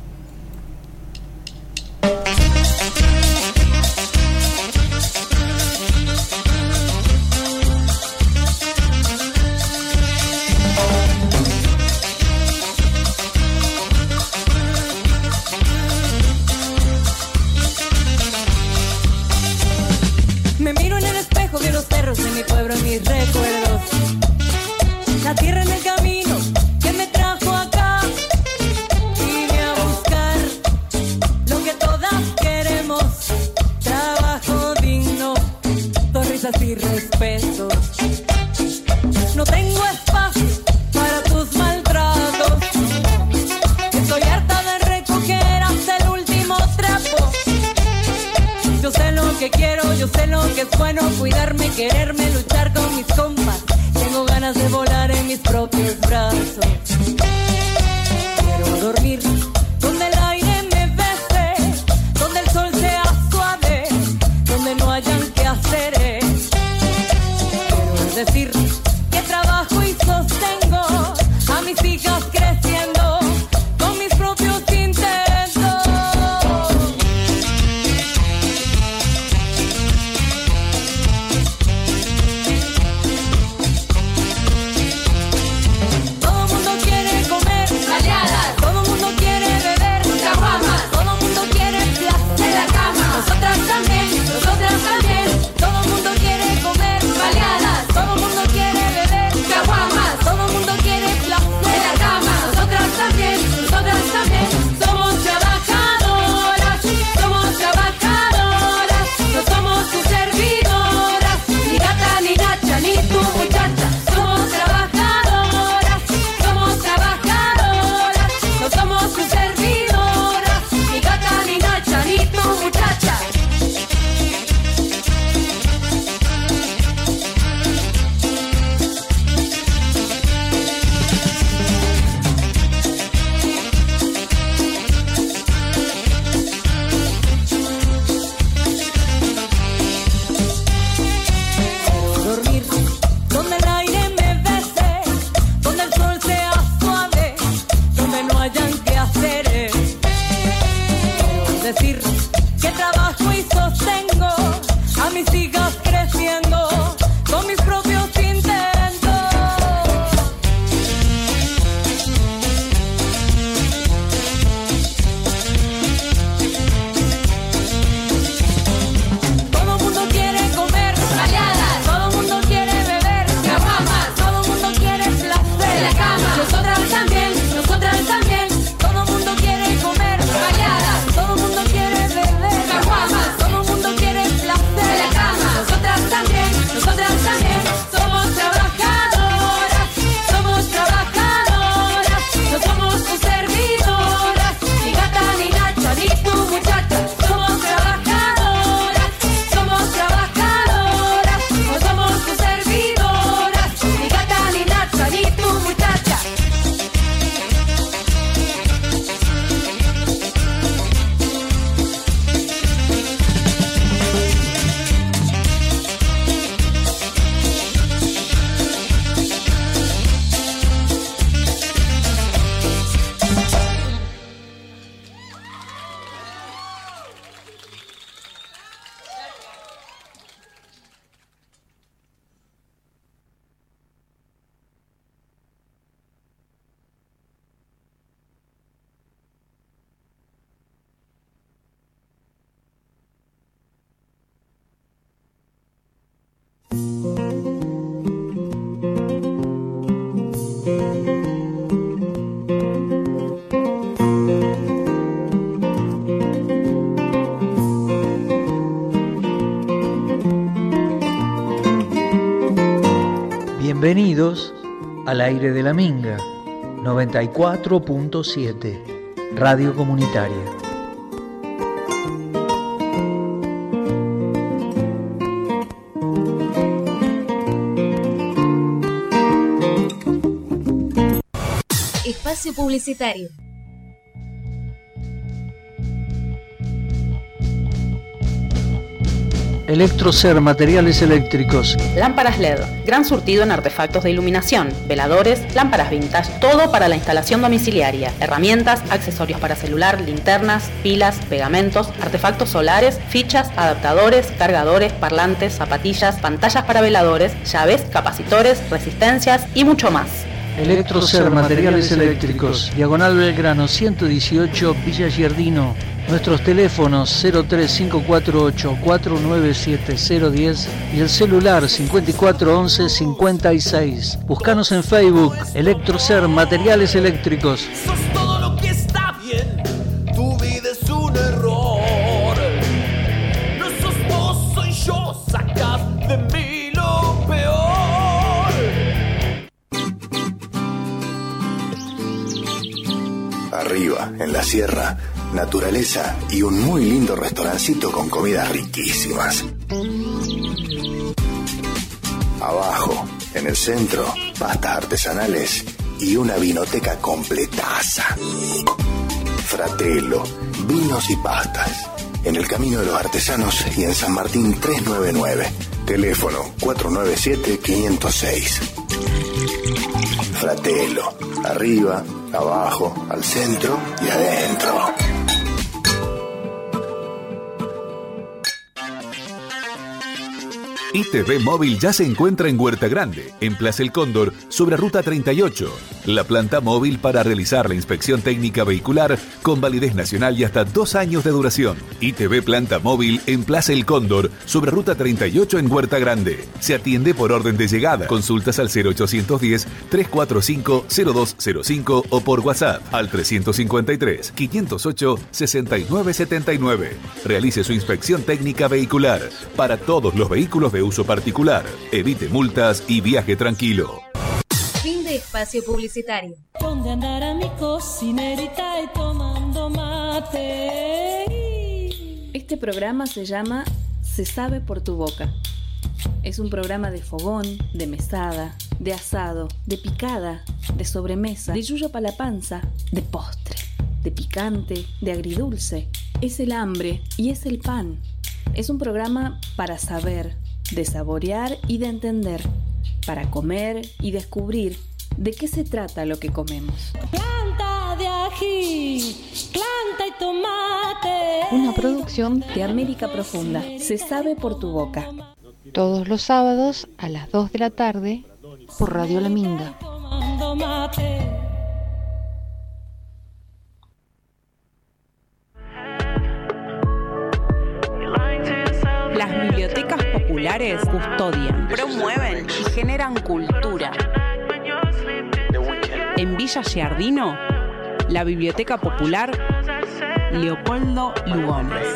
Me miro en el espejo, veo los cerros de mi pueblo en mis recuerdos. La tierra en el camino que me trajo acá. Vine a buscar lo que todas queremos. Trabajo digno, dos risas y respeto. No tengo espacio para tus maltratos. Estoy harta de recoger hasta el último trapo. Yo sé lo que quiero, yo sé lo que es bueno, cuidarme, quererme, luchar con mis compas. Tengo ganas de volar en mis propios brazos. Quiero dormir donde el aire me bese, donde el sol sea suave, donde no hayan que hacer. Quiero decir que trabajo y sostengo a mis hijas creciendo con mis propios intentos. Todo mundo quiere comer baleadas, todo mundo quiere beber caguamas, todo mundo quiere placer en la cama. Nosotras también, nosotras también. Todo mundo quiere comer baleadas, todo mundo quiere beber caguamas, todo mundo quiere placer en la cama. Nosotras Bienvenidos al aire de la Minga, noventa y cuatro punto siete, Radio Comunitaria. Espacio publicitario. Electrocer, materiales eléctricos. Lámparas L E D, gran surtido en artefactos de iluminación, veladores, lámparas vintage, todo para la instalación domiciliaria, herramientas, accesorios para celular, linternas, pilas, pegamentos, artefactos solares, fichas, adaptadores, cargadores, parlantes, zapatillas, pantallas para veladores, llaves, capacitores, resistencias y mucho más. Electrocer, materiales eléctricos. Diagonal Belgrano ciento dieciocho, Villa Giardino. Nuestros teléfonos cero tres cinco cuatro ocho cuatro nueve siete cero uno cero y el celular cincuenta y cuatro once cincuenta y seis. Búscanos en Facebook, Electrocer, materiales eléctricos. Sos todo lo que está bien, tu vida es un error. No sos vos, soy yo, sacas de mí lo peor. Arriba, en la sierra, naturaleza y un muy lindo restaurancito con comidas riquísimas. Abajo, en el centro, pastas artesanales y una vinoteca completaza. Fratello, vinos y pastas. En el Camino de los Artesanos y en San Martín trescientos noventa y nueve. Teléfono cuatro nueve siete cinco cero seis. Fratello, arriba, abajo, al centro y adentro. I T V Móvil ya se encuentra en Huerta Grande, en Plaza El Cóndor, sobre Ruta treinta y ocho. La planta móvil para realizar la inspección técnica vehicular con validez nacional y hasta dos años de duración. I T V Planta Móvil en Plaza El Cóndor, sobre Ruta treinta y ocho en Huerta Grande. Se atiende por orden de llegada. Consultas al cero ochocientos diez, trescientos cuarenta y cinco, cero dos cero cinco o por WhatsApp al trescientos cincuenta y tres, quinientos ocho, sesenta y nueve setenta y nueve. Realice su inspección técnica vehicular para todos los vehículos de uso particular. Evite multas y viaje tranquilo. Fin de espacio publicitario. ¿Dónde andará mi cocinerita y tomando mate? Este programa se llama Se sabe por tu boca. Es un programa de fogón, de mesada, de asado, de picada, de sobremesa, de yuyo para la panza, de postre, de picante, de agridulce. Es el hambre y es el pan. Es un programa para saber, de saborear y de entender, para comer y descubrir de qué se trata lo que comemos. Planta de ají, planta y tomate. Una producción de América Profunda. Se sabe por tu boca. Todos los sábados a las dos de la tarde por Radio La Minga. Tomando mate. Las bibliotecas populares custodian, promueven y generan cultura. En Villa Giardino, la Biblioteca Popular Leopoldo Lugones.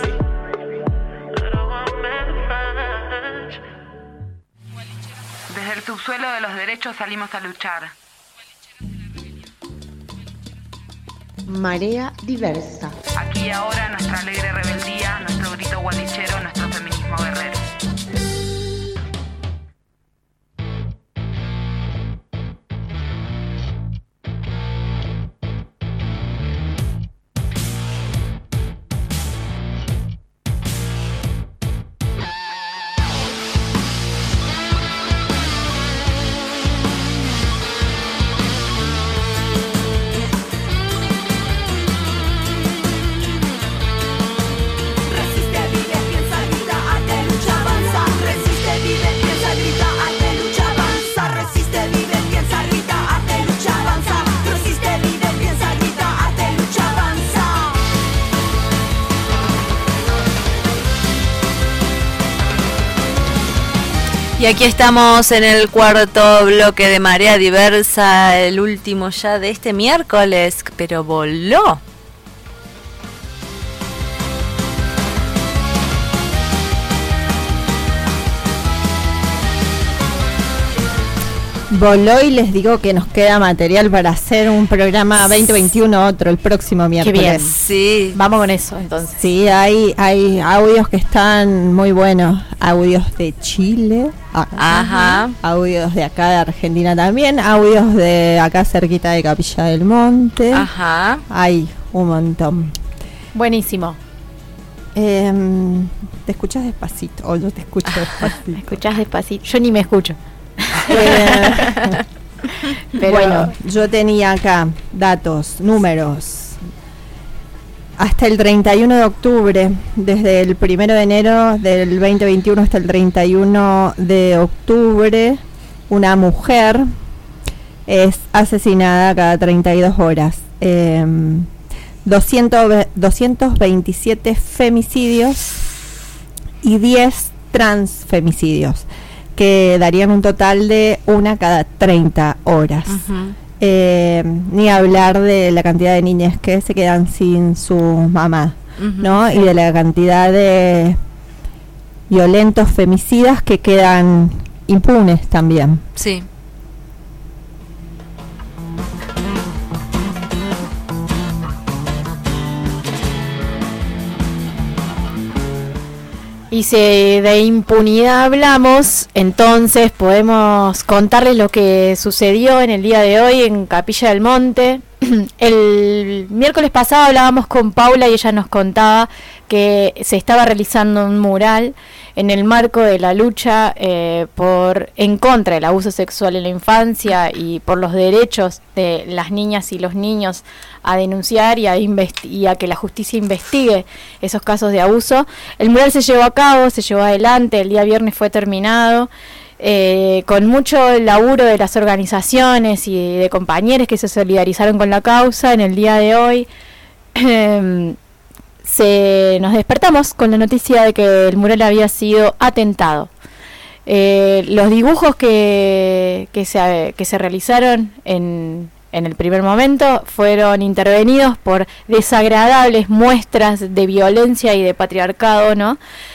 Desde el subsuelo de los derechos salimos a luchar. Marea diversa. Aquí y ahora nuestra alegre rebeldía, nuestro grito gualichero, nuestro feminismo guerrero. Y aquí estamos en el cuarto bloque de Marea Diversa, el último ya de este miércoles, pero voló. voló y les digo que nos queda material para hacer un programa veinte veintiuno, otro el próximo miércoles. Qué bien. Sí. Vamos con eso entonces. Sí, hay, hay audios que están muy buenos. Audios de Chile. Ajá. Audios de acá de Argentina también. Audios de acá cerquita de Capilla del Monte. Ajá. Hay un montón. Buenísimo. Eh, ¿Te escuchas despacito? O yo te escucho despacito. ¿Me escuchás despacito? Yo ni me escucho. Eh, Pero bueno, yo tenía acá datos, números. Hasta el treinta y uno de octubre, desde el primero de enero del veinte veintiuno hasta el treinta y uno de octubre, una mujer es asesinada cada treinta y dos horas. Eh, doscientos, doscientos veintisiete femicidios y diez transfemicidios, que darían un total de una cada treinta horas. Uh-huh. Eh, ni hablar de la cantidad de niñas que se quedan sin su mamá, uh-huh, ¿no? Sí. Y de la cantidad de violentos femicidas que quedan impunes también. Sí. Y si de impunidad hablamos, entonces podemos contarles lo que sucedió en el día de hoy en Capilla del Monte. El miércoles pasado hablábamos con Paula y ella nos contaba que se estaba realizando un mural en el marco de la lucha eh, por en contra del abuso sexual en la infancia y por los derechos de las niñas y los niños a denunciar y a, investi- y a que la justicia investigue esos casos de abuso. El mural se llevó a cabo, se llevó adelante, el día viernes fue terminado. Eh, con mucho laburo de las organizaciones y de compañeros que se solidarizaron con la causa. En el día de hoy eh, se nos despertamos con la noticia de que el mural había sido atentado. Eh, los dibujos que, que, se, que se realizaron en, en el primer momento fueron intervenidos por desagradables muestras de violencia y de patriarcado, ¿no?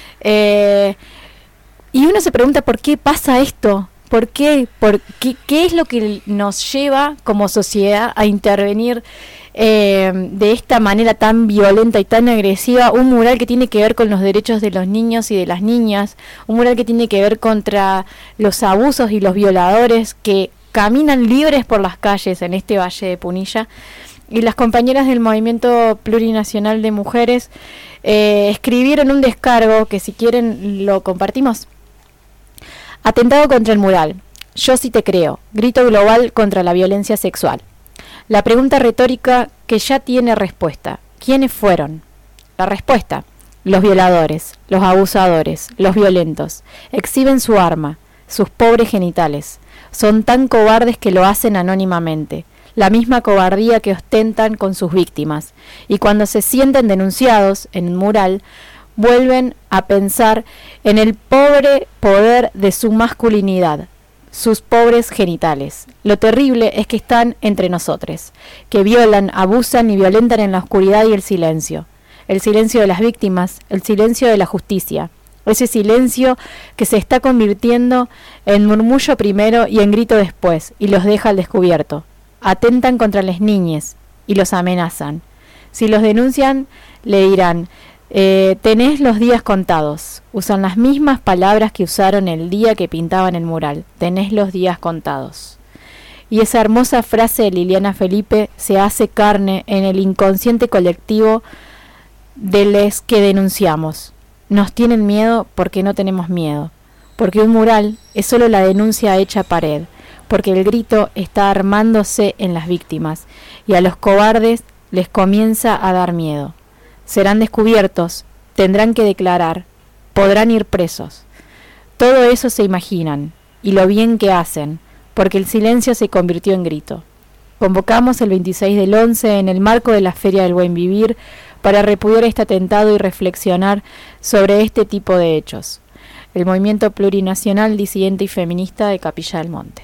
Eh, Y uno se pregunta por qué pasa esto, por qué, por qué, qué es lo que nos lleva como sociedad a intervenir eh, de esta manera tan violenta y tan agresiva. Un mural que tiene que ver con los derechos de los niños y de las niñas, un mural que tiene que ver contra los abusos y los violadores que caminan libres por las calles en este Valle de Punilla. Y las compañeras del Movimiento Plurinacional de Mujeres eh, escribieron un descargo que si quieren lo compartimos. Atentado contra el mural. Yo sí te creo. Grito global contra la violencia sexual. La pregunta retórica que ya tiene respuesta. ¿Quiénes fueron? La respuesta. Los violadores, los abusadores, los violentos. Exhiben su arma, sus pobres genitales. Son tan cobardes que lo hacen anónimamente. La misma cobardía que ostentan con sus víctimas. Y cuando se sienten denunciados en un mural, vuelven a pensar en el pobre poder de su masculinidad, sus pobres genitales. Lo terrible es que están entre nosotros, que violan, abusan y violentan en la oscuridad y el silencio. El silencio de las víctimas, el silencio de la justicia. Ese silencio que se está convirtiendo en murmullo primero y en grito después, y los deja al descubierto. Atentan contra las niñas y los amenazan. Si los denuncian, le dirán: Eh, tenés los días contados. Usan las mismas palabras que usaron el día que pintaban el mural. Tenés los días contados. Y esa hermosa frase de Liliana Felipe se hace carne en el inconsciente colectivo de los que denunciamos. Nos tienen miedo porque no tenemos miedo. Porque un mural es solo la denuncia hecha pared. Porque el grito está armándose en las víctimas. Y a los cobardes les comienza a dar miedo. Serán descubiertos, tendrán que declarar, podrán ir presos. Todo eso se imaginan, y lo bien que hacen, porque el silencio se convirtió en grito. Convocamos el veintiséis del once en el marco de la Feria del Buen Vivir para repudiar este atentado y reflexionar sobre este tipo de hechos. El Movimiento Plurinacional, Disidente y Feminista de Capilla del Monte.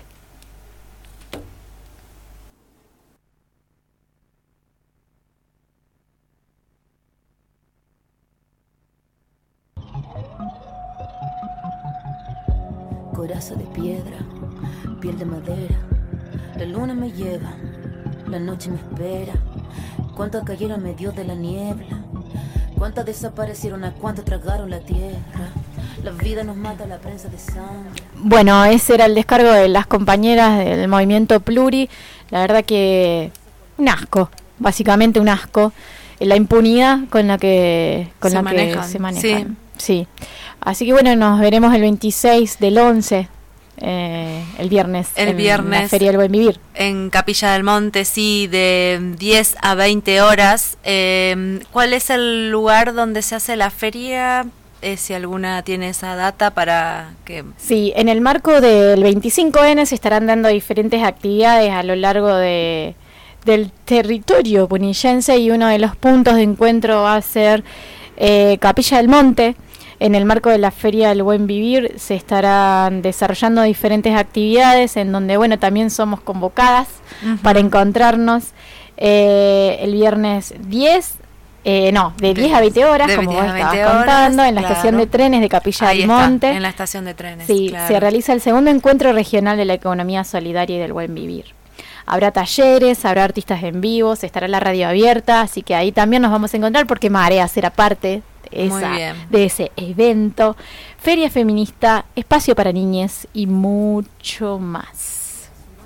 Coraza de piedra, piel de madera. La luna me lleva, la noche me espera. Cuántas cayeron medio de la niebla, cuántas desaparecieron, a cuántas tragaron la tierra. La vida nos mata, la prensa de sangre. Bueno, ese era el descargo de las compañeras del movimiento Pluri. La verdad que un asco, básicamente un asco. La impunidad con la que con se la manejan. que se manejan. Sí. Sí. Así que bueno, nos veremos el veintiséis del once, eh, el viernes. El en viernes. la Feria del Buen Vivir. En Capilla del Monte, sí, de diez a veinte horas. Eh, ¿Cuál es el lugar donde se hace la feria? Eh, si alguna tiene esa data para que... Sí, en el marco del veinticinco ene se estarán dando diferentes actividades a lo largo de, del territorio punillense, y uno de los puntos de encuentro va a ser eh, Capilla del Monte. En el marco de la Feria del Buen Vivir se estarán desarrollando diferentes actividades en donde, bueno, también somos convocadas uh-huh. para encontrarnos eh, el viernes diez. Eh, no, de diez a veinte horas, de como vos estabas horas, contando, en la claro. estación de trenes de Capilla Ahí del está, Monte. en la estación de trenes. Sí, claro. se realiza el segundo encuentro regional de la economía solidaria y del buen vivir. Habrá talleres, habrá artistas en vivo, estará la radio abierta, así que ahí también nos vamos a encontrar porque Marea será parte de, esa, de ese evento. Feria feminista, espacio para niñas y mucho más.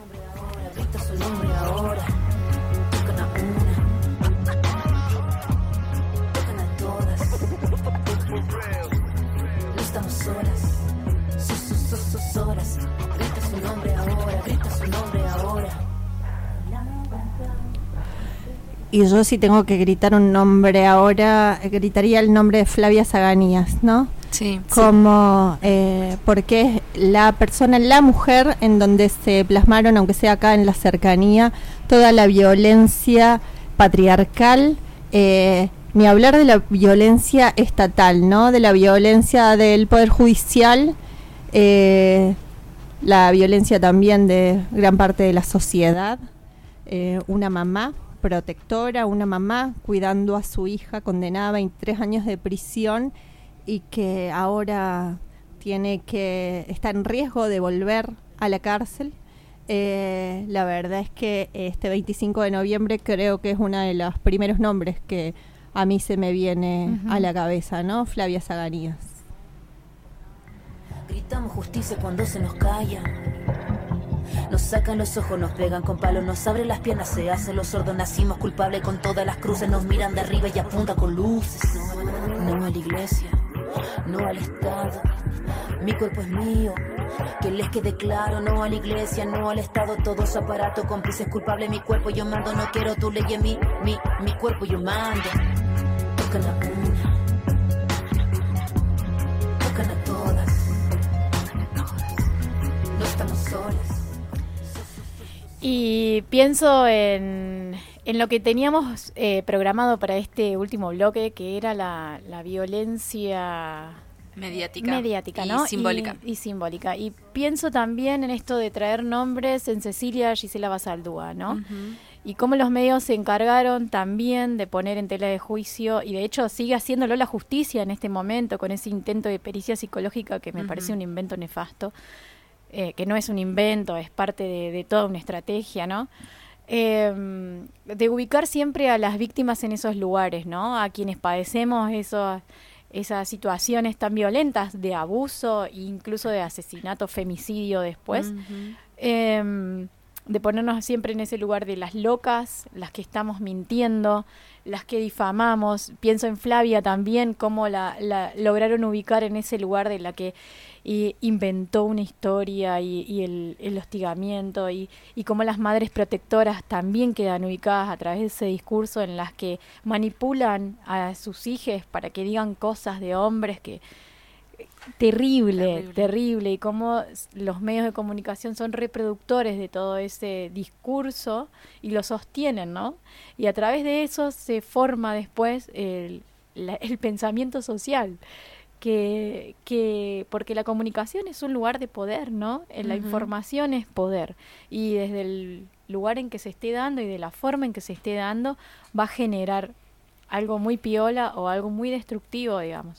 Estamos solas, so, so, so, so, solas. Grita su nombre ahora, grita su nombre ahora. Y yo si tengo que gritar un nombre ahora, gritaría el nombre de Flavia Zaganías, ¿no? Sí. Como, eh, porque es la persona, la mujer en donde se plasmaron, aunque sea acá en la cercanía, toda la violencia patriarcal, eh, ni hablar de la violencia estatal, ¿no? De la violencia del Poder Judicial, eh, la violencia también de gran parte de la sociedad. Eh, una mamá protectora, una mamá cuidando a su hija condenada a veintitrés años de prisión y que ahora tiene que está en riesgo de volver a la cárcel. Eh, la verdad es que este veinticinco de noviembre creo que es uno de los primeros nombres que a mí se me viene uh-huh. a la cabeza, ¿no? Flavia Zaganías. Gritamos justicia cuando se nos calla. Nos sacan los ojos, nos pegan con palos, nos abren las piernas, se hacen los sordos, nacimos culpables con todas las cruces, nos miran de arriba y apuntan con luces. No a la iglesia, no al Estado, mi cuerpo es mío, que les quede claro, no a la iglesia, no al Estado, todo su aparato, cómplices culpables, mi cuerpo yo mando, no quiero tu ley en mí, mi, mi cuerpo yo mando. Tocan a una, tocan a todas, no estamos solas. Y pienso en, en lo que teníamos eh, programado para este último bloque, que era la, la violencia mediática, mediática y ¿no? simbólica. Y, y simbólica. Y pienso también en esto de traer nombres en Cecilia Gisela Basaldúa, ¿no? Uh-huh. Y cómo los medios se encargaron también de poner en tela de juicio, y de hecho sigue haciéndolo la justicia en este momento, con ese intento de pericia psicológica que me uh-huh. parece un invento nefasto. Eh, que no es un invento, es parte de, de toda una estrategia, ¿no? Eh, de ubicar siempre a las víctimas en esos lugares, ¿no? A quienes padecemos eso, esas situaciones tan violentas de abuso e incluso de asesinato, femicidio después. Uh-huh. Eh, de ponernos siempre en ese lugar de las locas, las que estamos mintiendo, las que difamamos. Pienso en Flavia también, cómo la, la lograron ubicar en ese lugar de la que y inventó una historia y, y el, el hostigamiento y, y cómo las madres protectoras también quedan ubicadas a través de ese discurso en las que manipulan a sus hijas para que digan cosas de hombres que terrible, terrible, terrible y cómo los medios de comunicación son reproductores de todo ese discurso y lo sostienen, ¿no? Y a través de eso se forma después el, la, el pensamiento social. Que, que porque la comunicación es un lugar de poder, ¿no? La uh-huh. información es poder y desde el lugar en que se esté dando y de la forma en que se esté dando va a generar algo muy piola o algo muy destructivo, digamos.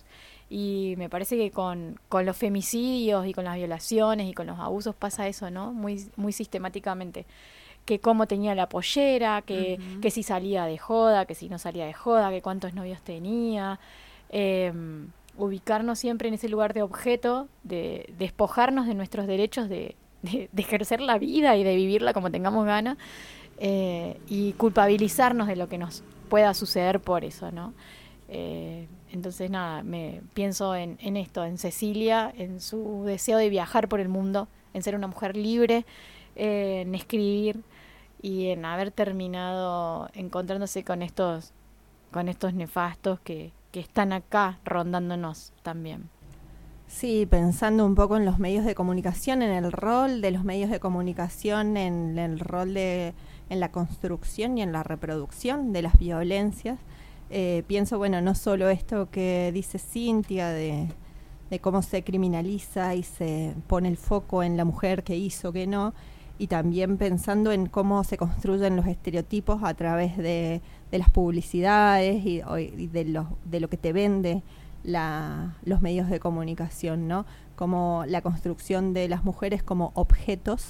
Y me parece que con, con los femicidios y con las violaciones y con los abusos pasa eso, ¿no? Muy, muy sistemáticamente. Que cómo tenía la pollera, que, uh-huh. que si salía de joda, que si no salía de joda, que cuántos novios tenía. Eh, ubicarnos siempre en ese lugar de objeto, de despojarnos de nuestros derechos de, de, de ejercer la vida y de vivirla como tengamos ganas, eh, y culpabilizarnos de lo que nos pueda suceder por eso, ¿no? Eh, entonces nada, me pienso en, en esto, en Cecilia, en su deseo de viajar por el mundo, en ser una mujer libre, eh, en escribir y en haber terminado encontrándose con estos, con estos nefastos que, que están acá rondándonos también. Sí, pensando un poco en los medios de comunicación, en el rol de los medios de comunicación, en el rol de en la construcción y en la reproducción de las violencias. Eh, pienso, bueno, no solo esto que dice Cintia de, de cómo se criminaliza y se pone el foco en la mujer que hizo, que no, y también pensando en cómo se construyen los estereotipos a través de, de las publicidades y, y de, lo, de lo que te vende la, los medios de comunicación, ¿no? Como la construcción de las mujeres como objetos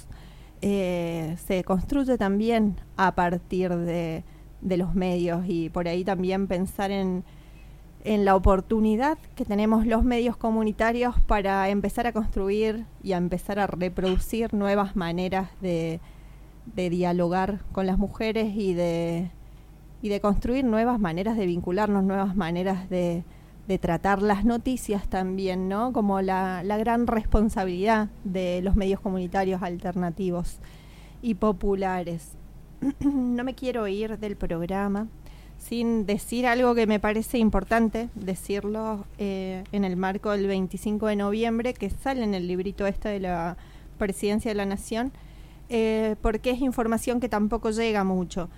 eh, se construye también a partir de de los medios, y por ahí también pensar en, en la oportunidad que tenemos los medios comunitarios para empezar a construir y a empezar a reproducir nuevas maneras de, de dialogar con las mujeres y de, y de construir nuevas maneras de vincularnos, nuevas maneras de, de tratar las noticias también, ¿no? Como la, la gran responsabilidad de los medios comunitarios alternativos y populares. No me quiero ir del programa sin decir algo que me parece importante decirlo eh, en el marco del veinticinco de noviembre, que sale en el librito este de la Presidencia de la Nación, eh, porque es información que tampoco llega mucho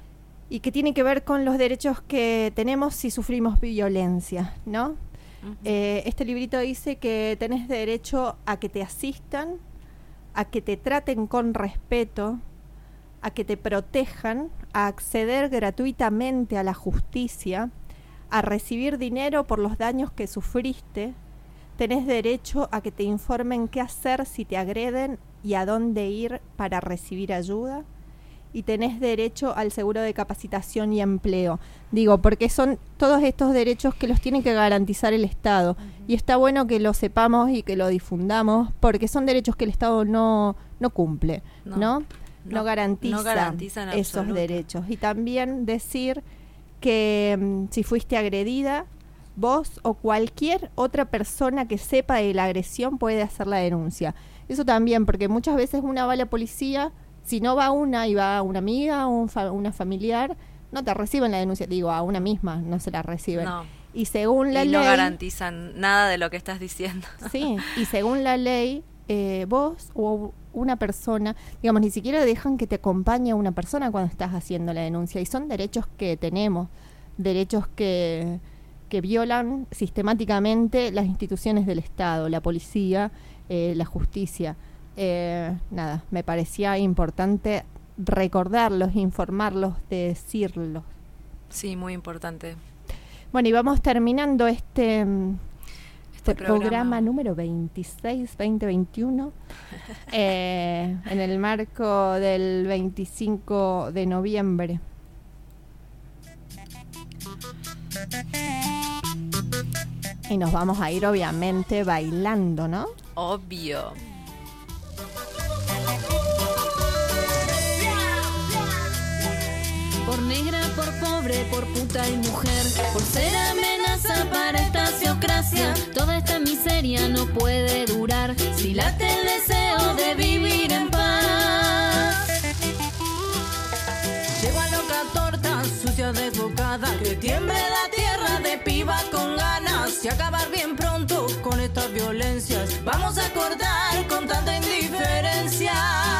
y que tiene que ver con los derechos que tenemos si sufrimos violencia, ¿no? Uh-huh. Eh, este librito dice que tenés derecho a que te asistan, a que te traten con respeto, a que te protejan, a acceder gratuitamente a la justicia, a recibir dinero por los daños que sufriste. Tenés derecho a que te informen qué hacer si te agreden y a dónde ir para recibir ayuda. Y tenés derecho al seguro de capacitación y empleo. Digo, porque son todos estos derechos que los tiene que garantizar el Estado. Uh-huh. Y está bueno que lo sepamos y que lo difundamos, porque son derechos que el Estado no, no cumple, ¿no? ¿no? No, no garantiza no garantizan esos absoluto. derechos. Y también decir que um, si fuiste agredida, vos o cualquier otra persona que sepa de la agresión puede hacer la denuncia. Eso también, porque muchas veces una va a la policía, si no va una y va una amiga o un fa- una familiar, no te reciben la denuncia. Digo, a una misma no se la reciben. No. Y según la y ley... no garantizan nada de lo que estás diciendo. Sí, y según la ley, eh, vos o una persona, digamos, ni siquiera dejan que te acompañe una persona cuando estás haciendo la denuncia, y son derechos que tenemos, derechos que, que violan sistemáticamente las instituciones del Estado, la policía, eh, la justicia. Eh, nada, me parecía importante recordarlos, informarlos, decirlos. Sí, muy importante. Bueno, y vamos terminando este... Este programa. programa número veintiséis, veinte veintiuno, eh, en el marco del veinticinco de noviembre. Y nos vamos a ir obviamente bailando, ¿no? Obvio. Por negra, por pobre, por puta y mujer, por ser amenaza para esta sociocracia, toda esta miseria no puede durar si late el deseo de vivir en paz. Lleva loca torta, sucia desbocada, que tiemble la tierra de piba con ganas y acabar bien pronto con estas violencias. Vamos a cortar con tanta indiferencia.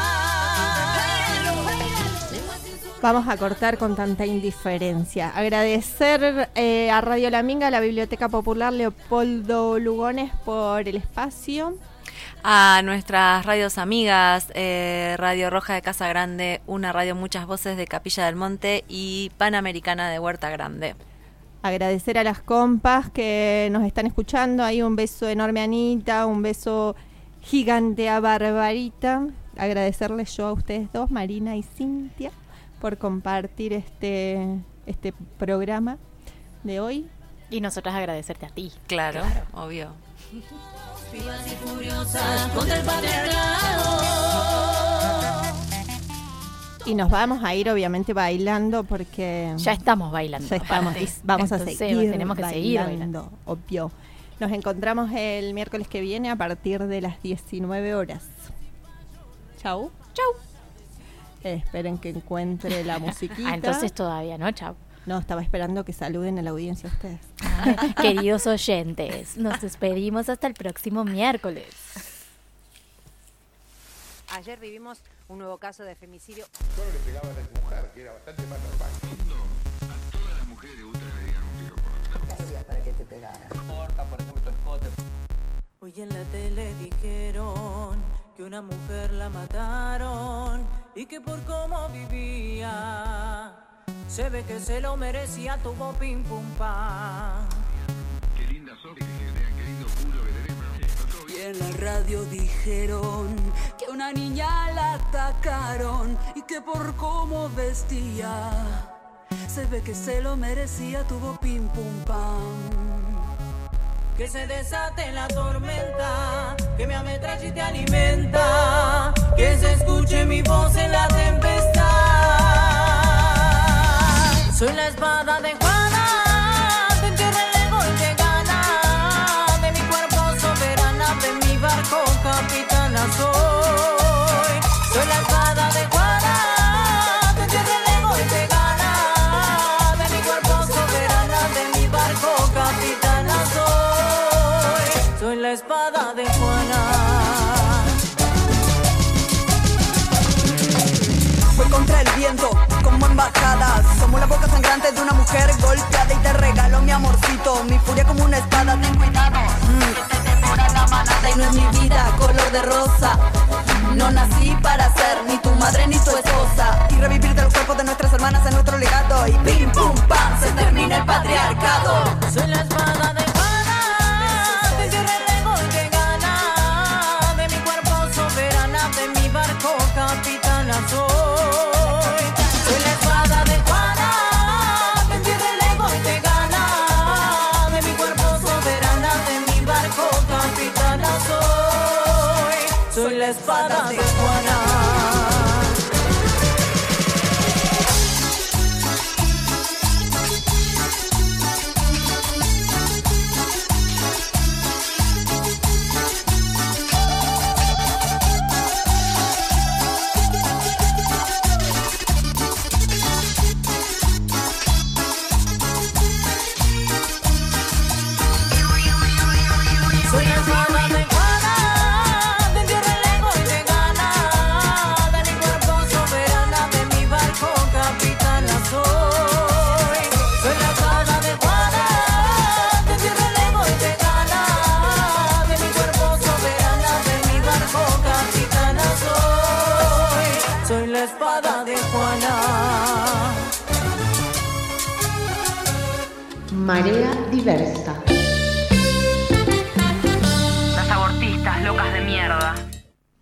Vamos a cortar con tanta indiferencia. Agradecer eh, a Radio La Minga, a la Biblioteca Popular Leopoldo Lugones por el espacio. A nuestras radios amigas, eh, Radio Roja de Casa Grande, Una Radio Muchas Voces de Capilla del Monte y Panamericana de Huerta Grande. agradecer a las compas que nos están escuchando. Ahí un beso enorme a Anita, un beso gigante a Barbarita. Agradecerles yo a ustedes dos, Marina y Cintia, por compartir este, este programa de hoy. Y nosotras agradecerte a ti. Claro, claro. Obvio. Vivas y furiosas contra el patriarcado. Y nos vamos a ir obviamente bailando porque... Ya estamos bailando. Ya estamos, vamos Entonces, a seguir tenemos que bailando, seguir bailando. Obvio. Nos encontramos el miércoles que viene a partir de las diecinueve horas. Chau. Chau. Eh, esperen que encuentre la musiquita. Ah, entonces todavía no, chau. No, estaba esperando que saluden a la audiencia ustedes. Ay, queridos oyentes, nos despedimos hasta el próximo miércoles. Ayer vivimos un nuevo caso de femicidio. Solo le pegaban a su mujer, que era bastante más normal. A todas las mujeres de ultra le dieron un tiro por la ¿Qué hacías para que te pegaran? Corta, por ejemplo, tu escote. Hoy en la tele dijeron que una mujer la mataron y que por cómo vivía se ve que se lo merecía, tuvo pim pum pam. Qué linda sos, que vean qué lindo culo que tenemos. Y en la radio dijeron que una niña la atacaron y que por cómo vestía se ve que se lo merecía, tuvo pim pum pam. Que se desate la tormenta, que me ametralle y te alimenta, que se escuche mi voz en la tempestad. Soy la espada de Juana, te entierra el ego y te gana, de mi cuerpo soberana, de mi barco capitana soy. Soy la espada de Juana, te entierra el ego y te gana, de mi cuerpo soberana, de mi barco capitana soy. Soy la espada de Juana. Voy contra el viento, como embajadas. Somos la boca sangrante de una mujer golpeada y te regalo mi amorcito. Mi furia como una espada, ten cuidado, mm. que te devora la manada. Y no es mi vida color de rosa. No nací para ser ni tu madre ni tu esposa. Y revivir de los cuerpos de nuestras hermanas en nuestro legado. Y pim pum pam, se termina el patriarcado. Soy la espada de Juana, te entierra el ego y te gana, de mi cuerpo soberana, de mi barco capitana soy. Soy la espada de Juana, te entierra el ego y te gana, de mi cuerpo soberana, de mi barco capitana soy. Soy la espada de Juana. Soy la espada de Juana, te entierra el ego y te gana, de mi cuerpo soberana, de mi barco capitana soy. Soy la espada de Juana, te entierra el ego y te gana, de mi cuerpo soberana, de mi barco capitana soy. Soy la espada de Juana. Marea diversa.